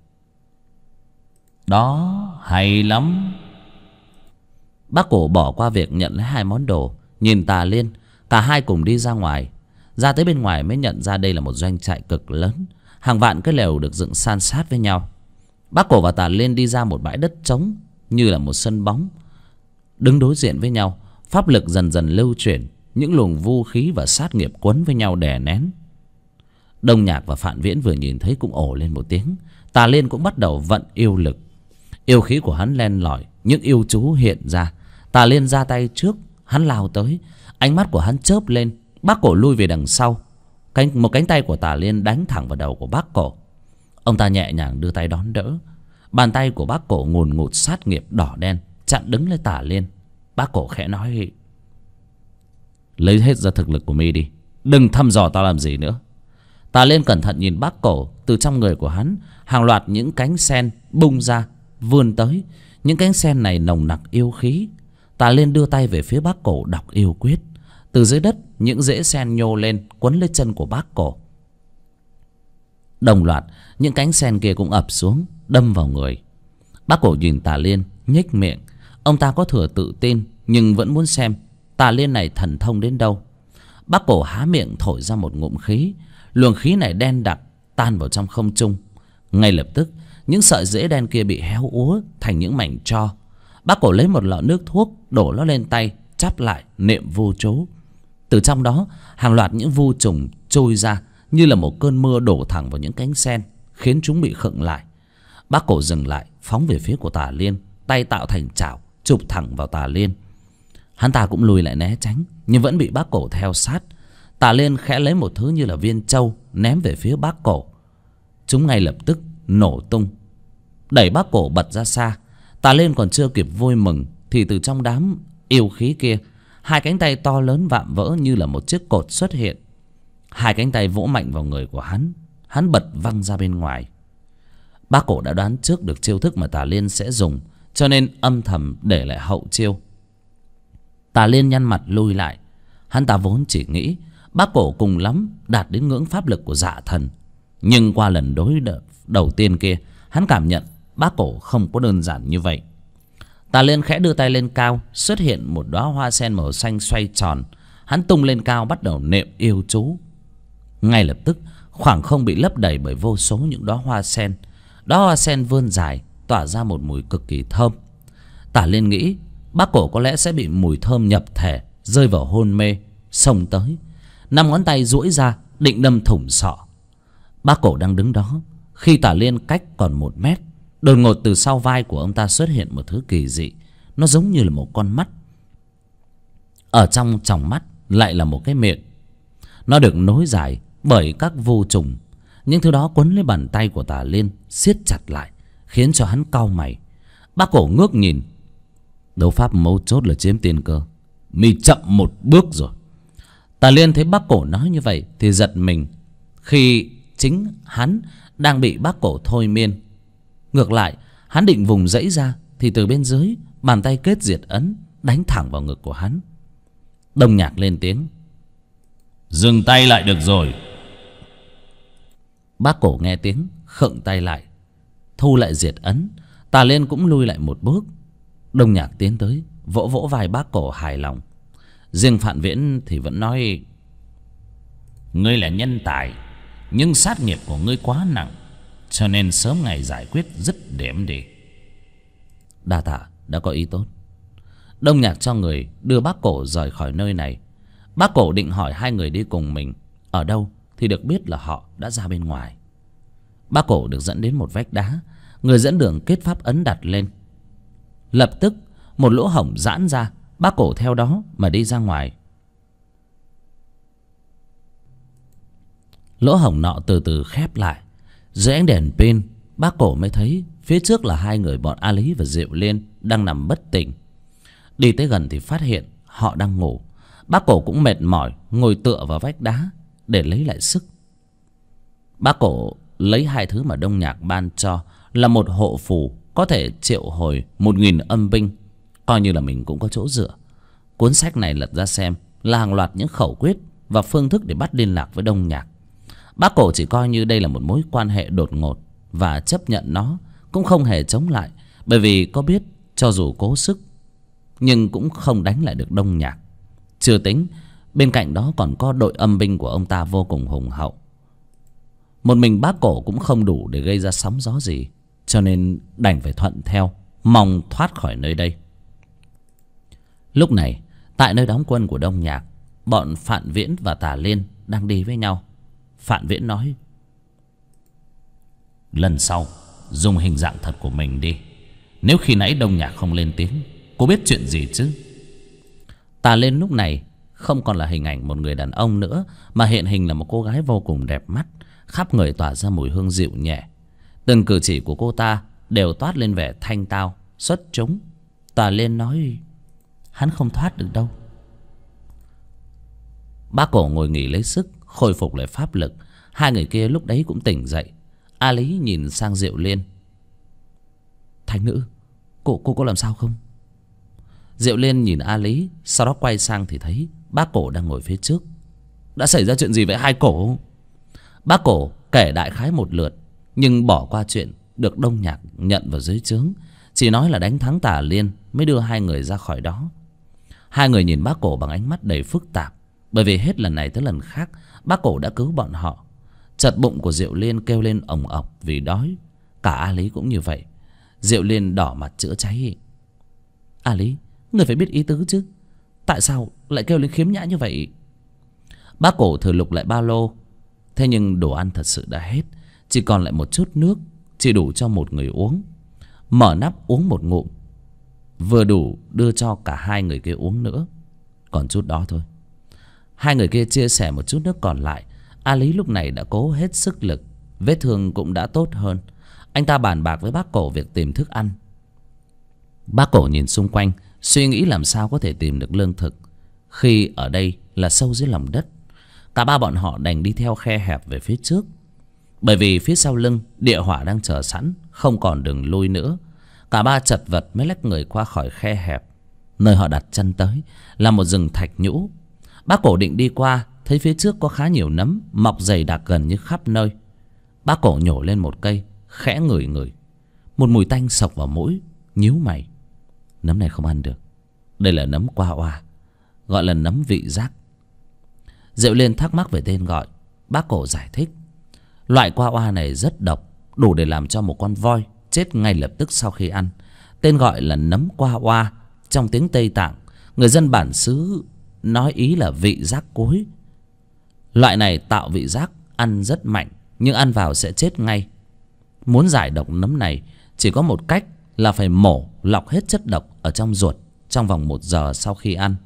Đó, hay lắm. Bác Cổ bỏ qua việc nhận lấy hai món đồ, nhìn Tà Liên. Cả hai cùng đi ra ngoài. Ra tới bên ngoài mới nhận ra đây là một doanh trại cực lớn. Hàng vạn cái lều được dựng san sát với nhau. Bác Cổ và Tà Liên đi ra một bãi đất trống như là một sân bóng. Đứng đối diện với nhau, pháp lực dần dần lưu chuyển. Những luồng vu khí và sát nghiệp quấn với nhau đè nén. Đông Nhạc và Phạn Viễn vừa nhìn thấy cũng ồ lên một tiếng. Tà Liên cũng bắt đầu vận yêu lực. Yêu khí của hắn len lỏi, những yêu chú hiện ra. Tà Liên ra tay trước, hắn lao tới. Ánh mắt của hắn chớp lên. Bác Cổ lui về đằng sau. Một cánh tay của Tà Liên đánh thẳng vào đầu của bác Cổ. Ông ta nhẹ nhàng đưa tay đón đỡ. Bàn tay của bác Cổ ngùn ngụt sát nghiệp đỏ đen chặn đứng lấy Tà Liên. Bác Cổ khẽ nói: Lấy hết ra thực lực của mi đi, đừng thăm dò tao làm gì nữa. Tà Liên cẩn thận nhìn bác Cổ. Từ trong người của hắn, hàng loạt những cánh sen bung ra, vươn tới. Những cánh sen này nồng nặc yêu khí. Tà Liên đưa tay về phía bác Cổ đọc yêu quyết. Từ dưới đất, những rễ sen nhô lên quấn lấy chân của bác Cổ. Đồng loạt, những cánh sen kia cũng ập xuống, đâm vào người. Bác Cổ nhìn Tà Liên, nhếch miệng. Ông ta có thừa tự tin, nhưng vẫn muốn xem Tà Liên này thần thông đến đâu. Bác Cổ há miệng thổi ra một ngụm khí. Luồng khí này đen đặc, tan vào trong không trung. Ngay lập tức, những sợi rễ đen kia bị héo úa thành những mảnh tro. Bác Cổ lấy một lọ nước thuốc, đổ nó lên tay, chắp lại, niệm vu chú. Từ trong đó, hàng loạt những vu trùng trôi ra như là một cơn mưa đổ thẳng vào những cánh sen, khiến chúng bị khựng lại. Bác Cổ dừng lại, phóng về phía của Tà Liên, tay tạo thành chảo, chụp thẳng vào Tà Liên. Hắn ta cũng lùi lại né tránh, nhưng vẫn bị bác Cổ theo sát. Tà Liên khẽ lấy một thứ như là viên trâu, ném về phía bác Cổ. Chúng ngay lập tức nổ tung, đẩy bác Cổ bật ra xa. Tà Liên còn chưa kịp vui mừng thì từ trong đám yêu khí kia, hai cánh tay to lớn vạm vỡ như là một chiếc cột xuất hiện. Hai cánh tay vỗ mạnh vào người của hắn. Hắn bật văng ra bên ngoài. Bác Cổ đã đoán trước được chiêu thức mà Tà Liên sẽ dùng, cho nên âm thầm để lại hậu chiêu. Tà Liên nhăn mặt lui lại. Hắn ta vốn chỉ nghĩ bác Cổ cùng lắm đạt đến ngưỡng pháp lực của Dạ Thần. Nhưng qua lần đối đầu tiên kia, hắn cảm nhận bác Cổ không có đơn giản như vậy. Tà Liên khẽ đưa tay lên cao, xuất hiện một đóa hoa sen màu xanh xoay tròn. Hắn tung lên cao, bắt đầu niệm yêu chú. Ngay lập tức, khoảng không bị lấp đầy bởi vô số những đóa hoa sen. Đóa hoa sen vươn dài, tỏa ra một mùi cực kỳ thơm. Tà Liên nghĩ bác Cổ có lẽ sẽ bị mùi thơm nhập thể, rơi vào hôn mê, xông tới. 5 ngón tay duỗi ra, định đâm thủng sọ. Bác Cổ đang đứng đó, khi Tà Liên cách còn 1 mét, đột ngột từ sau vai của ông ta xuất hiện một thứ kỳ dị. Nó giống như là một con mắt. Ở trong tròng mắt lại là một cái miệng. Nó được nối dài bởi các vu trùng. Những thứ đó quấn lấy bàn tay của Tà Liên, siết chặt lại, khiến cho hắn cau mày. Bác Cổ ngước nhìn. Đấu pháp mấu chốt là chiếm tiên cơ. Mi chậm một bước rồi. Tà Liên thấy bác Cổ nói như vậy thì giật mình, khi chính hắn đang bị bác Cổ thôi miên. Ngược lại, hắn định vùng dãy ra thì từ bên dưới, bàn tay kết diệt ấn đánh thẳng vào ngực của hắn. Đông Nhạc lên tiếng: Dừng tay lại được rồi. Bác Cổ nghe tiếng khựng tay lại. thu lại diệt ấn. Tà Liên cũng lui lại một bước. Đông Nhạc tiến tới vỗ vỗ vai bác cổ hài lòng. Riêng Phạn Viễn thì vẫn nói: Ngươi là nhân tài, nhưng sát nghiệp của ngươi quá nặng, cho nên sớm ngày giải quyết dứt điểm đi. Đa tạ đã có ý tốt. Đông Nhạc cho người đưa bác cổ rời khỏi nơi này. Bác cổ định hỏi hai người đi cùng mình ở đâu thì được biết là họ đã ra bên ngoài. Bác cổ được dẫn đến một vách đá. Người dẫn đường kết pháp ấn đặt lên. Lập tức một lỗ hổng giãn ra. Bác cổ theo đó mà đi ra ngoài. Lỗ hổng nọ từ từ khép lại. Dưới ánh đèn pin, bác cổ mới thấy phía trước là hai người bọn A Lý và Diệu Liên đang nằm bất tỉnh. Đi tới gần thì phát hiện họ đang ngủ. Bác cổ cũng mệt mỏi, ngồi tựa vào vách đá để lấy lại sức. Bác cổ lấy hai thứ mà Đông Nhạc ban cho là một hộ phù có thể triệu hồi 1000 âm binh, coi như là mình cũng có chỗ dựa. Cuốn sách này lật ra xem là hàng loạt những khẩu quyết và phương thức để bắt liên lạc với Đông Nhạc. Bác cổ chỉ coi như đây là một mối quan hệ đột ngột và chấp nhận nó, cũng không hề chống lại, bởi vì có biết cho dù cố sức nhưng cũng không đánh lại được Đông Nhạc. Chưa tính bên cạnh đó còn có đội âm binh của ông ta vô cùng hùng hậu. Một mình bác cổ cũng không đủ để gây ra sóng gió gì, cho nên đành phải thuận theo, mong thoát khỏi nơi đây. Lúc này tại nơi đóng quân của Đông Nhạc, bọn Phạn Viễn và Tà Liên đang đi với nhau. Phạn Viễn nói: Lần sau dùng hình dạng thật của mình đi. Nếu khi nãy Đông Nhạc không lên tiếng, cô biết chuyện gì chứ? Tà Liên lúc này không còn là hình ảnh một người đàn ông nữa, mà hiện hình là một cô gái vô cùng đẹp mắt, khắp người tỏa ra mùi hương dịu nhẹ. Từng cử chỉ của cô ta đều toát lên vẻ thanh tao, xuất chúng. Tà Liên nói: Hắn không thoát được đâu. Bác cổ ngồi nghỉ lấy sức, khôi phục lại pháp lực. Hai người kia lúc đấy cũng tỉnh dậy. A Lý nhìn sang Diệu Liên: Thánh nữ, cô có làm sao không? Diệu Liên nhìn A Lý, sau đó quay sang thì thấy bác cổ đang ngồi phía trước. Đã xảy ra chuyện gì với hai cổ? Bác cổ kể đại khái một lượt, nhưng bỏ qua chuyện được Đông Nhạc nhận vào dưới trướng, chỉ nói là đánh thắng Tà Liên mới đưa hai người ra khỏi đó. Hai người nhìn bác cổ bằng ánh mắt đầy phức tạp, bởi vì hết lần này tới lần khác bác cổ đã cứu bọn họ. Chợt bụng của Diệu Liên kêu lên ồng ọc vì đói. Cả A Lý cũng như vậy. Diệu Liên đỏ mặt chữa cháy: A Lý, người phải biết ý tứ chứ. Tại sao lại kêu lên khiếm nhã như vậy? Bác cổ thử lục lại ba lô. Thế nhưng đồ ăn thật sự đã hết, chỉ còn lại một chút nước, chỉ đủ cho một người uống. Mở nắp uống một ngụm, vừa đủ đưa cho cả hai người kia uống nữa. Còn chút đó thôi. Hai người kia chia sẻ một chút nước còn lại. A Lý lúc này đã cố hết sức lực, vết thương cũng đã tốt hơn. Anh ta bàn bạc với bác cổ việc tìm thức ăn. Bác cổ nhìn xung quanh, suy nghĩ làm sao có thể tìm được lương thực, khi ở đây là sâu dưới lòng đất. Cả ba bọn họ đành đi theo khe hẹp về phía trước, bởi vì phía sau lưng địa hỏa đang chờ sẵn, không còn đường lui nữa. Cả ba chật vật mới lách người qua khỏi khe hẹp. Nơi họ đặt chân tới là một rừng thạch nhũ. Bác cổ định đi qua, thấy phía trước có khá nhiều nấm mọc dày đặc gần như khắp nơi. Bác cổ nhổ lên một cây, khẽ ngửi ngửi, một mùi tanh xộc vào mũi, nhíu mày. Nấm này không ăn được. Đây là nấm qua oa, gọi là nấm vị giác. Diệu Liên thắc mắc về tên gọi. Bác cổ giải thích: Loại qua oa này rất độc, đủ để làm cho một con voi chết ngay lập tức sau khi ăn. Tên gọi là nấm qua oa. Trong tiếng Tây Tạng, người dân bản xứ nói ý là vị giác cối. Loại này tạo vị giác, ăn rất mạnh, nhưng ăn vào sẽ chết ngay. Muốn giải độc nấm này chỉ có một cách là phải mổ lọc hết chất độc ở trong ruột trong vòng 1 giờ sau khi ăn.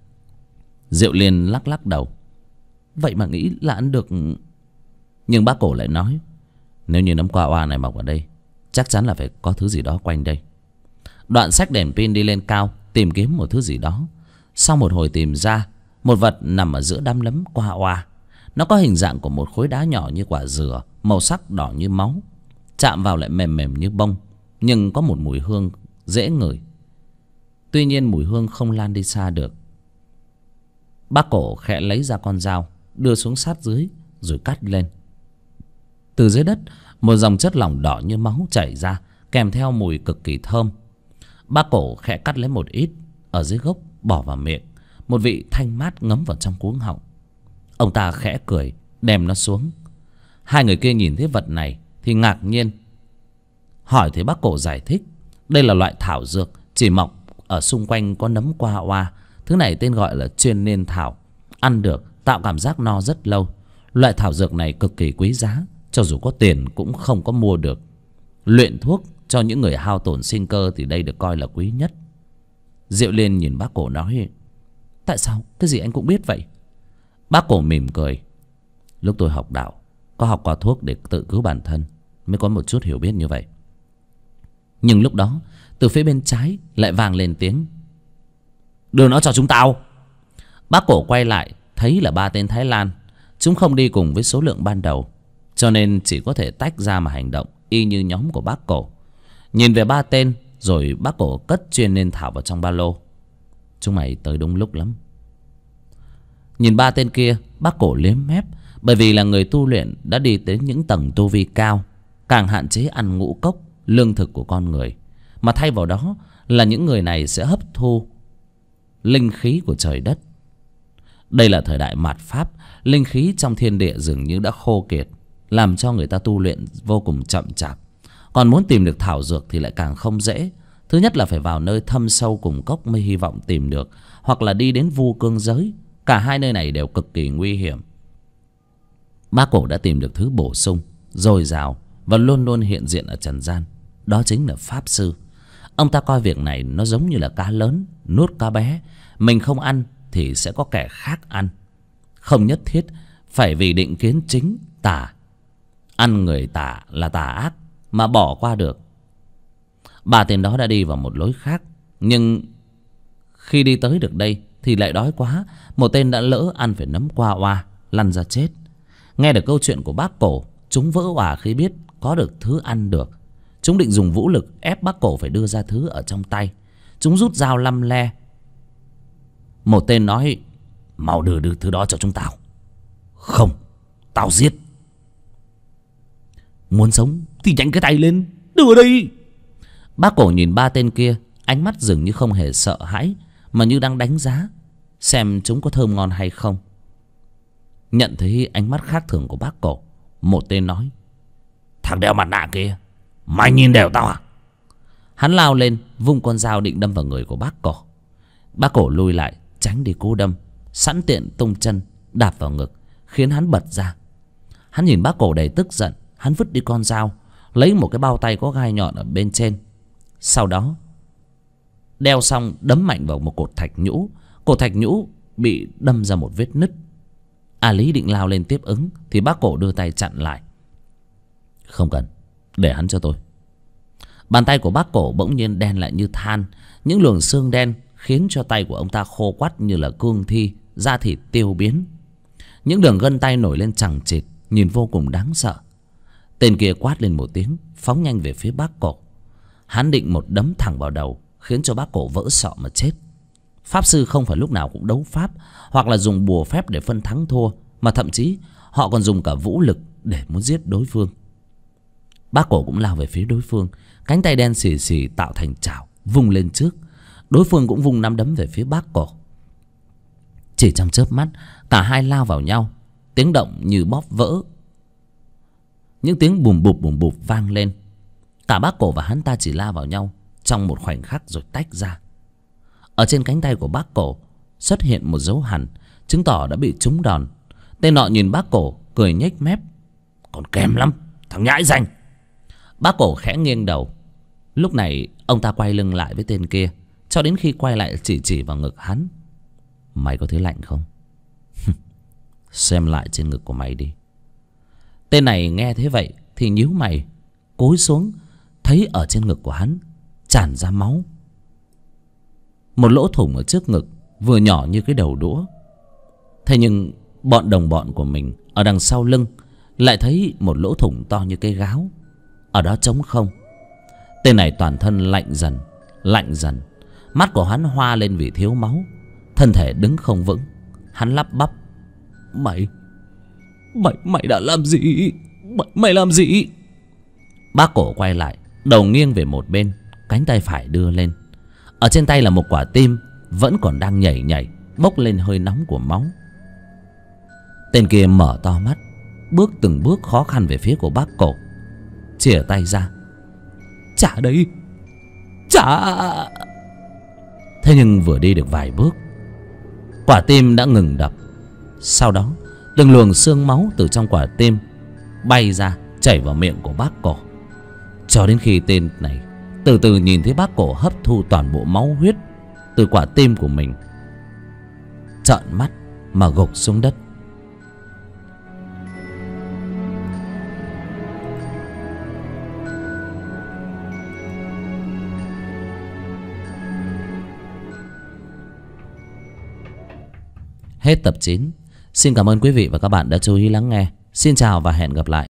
Diệu Liên lắc lắc đầu: Vậy mà nghĩ là ăn được. Nhưng bác cổ lại nói: Nếu như nấm qua oa này mọc ở đây, chắc chắn là phải có thứ gì đó quanh đây. Đoạn xách đèn pin đi lên cao tìm kiếm một thứ gì đó. Sau một hồi tìm ra một vật nằm ở giữa đám nấm qua oa. Nó có hình dạng của một khối đá nhỏ như quả dừa, màu sắc đỏ như máu, chạm vào lại mềm mềm như bông, nhưng có một mùi hương dễ ngửi. Tuy nhiên mùi hương không lan đi xa được. Bác cổ khẽ lấy ra con dao, đưa xuống sát dưới rồi cắt lên. Từ dưới đất một dòng chất lỏng đỏ như máu chảy ra, kèm theo mùi cực kỳ thơm. Bác Cổ khẽ cắt lấy một ít ở dưới gốc bỏ vào miệng. Một vị thanh mát ngấm vào trong cuống họng. Ông ta khẽ cười đem nó xuống. Hai người kia nhìn thấy vật này thì ngạc nhiên, hỏi thì bác Cổ giải thích đây là loại thảo dược chỉ mọc ở xung quanh có nấm qua oa. Thứ này tên gọi là chuyên niên thảo, ăn được tạo cảm giác no rất lâu. Loại thảo dược này cực kỳ quý giá, cho dù có tiền cũng không có mua được. Luyện thuốc cho những người hao tổn sinh cơ thì đây được coi là quý nhất. Diệu Liên nhìn bác Cổ nói: tại sao cái gì anh cũng biết vậy? Bác Cổ mỉm cười: lúc tôi học đạo có học qua thuốc để tự cứu bản thân, mới có một chút hiểu biết như vậy. Nhưng lúc đó từ phía bên trái lại vang lên tiếng: đưa nó cho chúng tao. Bác Cổ quay lại thấy là ba tên Thái Lan. Chúng không đi cùng với số lượng ban đầu, cho nên chỉ có thể tách ra mà hành động y như nhóm của bác Cổ. Nhìn về ba tên rồi bác Cổ cất chuyên niên thảo vào trong ba lô. Chúng mày tới đúng lúc lắm. Nhìn ba tên kia, bác Cổ liếm mép. Bởi vì là người tu luyện đã đi tới những tầng tu vi cao, càng hạn chế ăn ngũ cốc, lương thực của con người, mà thay vào đó là những người này sẽ hấp thu linh khí của trời đất. Đây là thời đại mạt Pháp, linh khí trong thiên địa dường như đã khô kiệt, làm cho người ta tu luyện vô cùng chậm chạp. Còn muốn tìm được thảo dược thì lại càng không dễ. Thứ nhất là phải vào nơi thâm sâu cùng cốc mới hy vọng tìm được, hoặc là đi đến Vu Cương giới. Cả hai nơi này đều cực kỳ nguy hiểm. Bác Cổ đã tìm được thứ bổ sung, dồi dào và luôn luôn hiện diện ở trần gian. Đó chính là Pháp Sư. Ông ta coi việc này nó giống như là cá lớn nuốt cá bé. Mình không ăn thì sẽ có kẻ khác ăn. Không nhất thiết phải vì định kiến chính tà. Ăn người tà là tà ác mà bỏ qua được. Ba tên đó đã đi vào một lối khác, nhưng khi đi tới được đây thì lại đói quá. Một tên đã lỡ ăn phải nấm qua oa, lăn ra chết. Nghe được câu chuyện của bác Cổ, chúng vỡ òa khi biết có được thứ ăn được. Chúng định dùng vũ lực ép bác Cổ phải đưa ra thứ ở trong tay. Chúng rút dao lăm le. Một tên nói: mau đưa thứ đó cho chúng tao. Không, tao giết. Muốn sống thì nhanh cái tay lên, đưa đây. Bác Cổ nhìn ba tên kia, ánh mắt dường như không hề sợ hãi, mà như đang đánh giá xem chúng có thơm ngon hay không. Nhận thấy ánh mắt khác thường của bác Cổ, một tên nói: thằng đeo mặt nạ kia, mày nhìn đều tao à? Hắn lao lên vung con dao định đâm vào người của bác Cổ. Bác Cổ lùi lại tránh đi cú đâm, sẵn tiện tung chân đạp vào ngực, khiến hắn bật ra. Hắn nhìn bác Cổ đầy tức giận. Hắn vứt đi con dao, lấy một cái bao tay có gai nhọn ở bên trên. Sau đó đeo xong đấm mạnh vào một cột thạch nhũ. Cột thạch nhũ bị đâm ra một vết nứt. A Lý định lao lên tiếp ứng thì bác Cổ đưa tay chặn lại. Không cần, để hắn cho tôi. Bàn tay của bác Cổ bỗng nhiên đen lại như than. Những luồng xương đen khiến cho tay của ông ta khô quắt như là cương thi, da thịt tiêu biến. Những đường gân tay nổi lên chằng chịt, nhìn vô cùng đáng sợ. Tên kia quát lên một tiếng, phóng nhanh về phía bác Cổ. Hắn định một đấm thẳng vào đầu, khiến cho bác Cổ vỡ sọ mà chết. Pháp sư không phải lúc nào cũng đấu pháp, hoặc là dùng bùa phép để phân thắng thua, mà thậm chí họ còn dùng cả vũ lực để muốn giết đối phương. Bác Cổ cũng lao về phía đối phương, cánh tay đen xì xì tạo thành chảo vung lên trước. Đối phương cũng vung nắm đấm về phía bác Cổ. Chỉ trong chớp mắt, cả hai lao vào nhau, tiếng động như bóp vỡ. Những tiếng bùm bụp vang lên. Cả bác Cổ và hắn ta chỉ lao vào nhau trong một khoảnh khắc rồi tách ra. Ở trên cánh tay của bác Cổ xuất hiện một dấu hằn, chứng tỏ đã bị trúng đòn. Tên nọ nhìn bác Cổ cười nhếch mép: còn kém lắm, thằng nhãi danh. Bác Cổ khẽ nghiêng đầu. Lúc này ông ta quay lưng lại với tên kia, cho đến khi quay lại chỉ vào ngực hắn: mày có thấy lạnh không? Xem lại trên ngực của mày đi. Tên này nghe thế vậy thì nhíu mày, cúi xuống, thấy ở trên ngực của hắn tràn ra máu. Một lỗ thủng ở trước ngực vừa nhỏ như cái đầu đũa. Thế nhưng bọn đồng bọn của mình ở đằng sau lưng lại thấy một lỗ thủng to như cây gáo. Ở đó trống không. Tên này toàn thân lạnh dần. Mắt của hắn hoa lên vì thiếu máu, thân thể đứng không vững. Hắn lắp bắp: Mày đã làm gì? Mày làm gì? Bác Cổ quay lại, đầu nghiêng về một bên, cánh tay phải đưa lên. Ở trên tay là một quả tim vẫn còn đang nhảy nhảy, bốc lên hơi nóng của máu. Tên kia mở to mắt, bước từng bước khó khăn về phía của bác Cổ, chìa tay ra. Trả đây, trả. Thế nhưng vừa đi được vài bước, quả tim đã ngừng đập. Sau đó từng luồng xương máu từ trong quả tim bay ra, chảy vào miệng của bác Cổ, cho đến khi tên này từ từ nhìn thấy bác Cổ hấp thu toàn bộ máu huyết từ quả tim của mình, trợn mắt mà gục xuống đất. Hết tập 9. Xin cảm ơn quý vị và các bạn đã chú ý lắng nghe. Xin chào và hẹn gặp lại.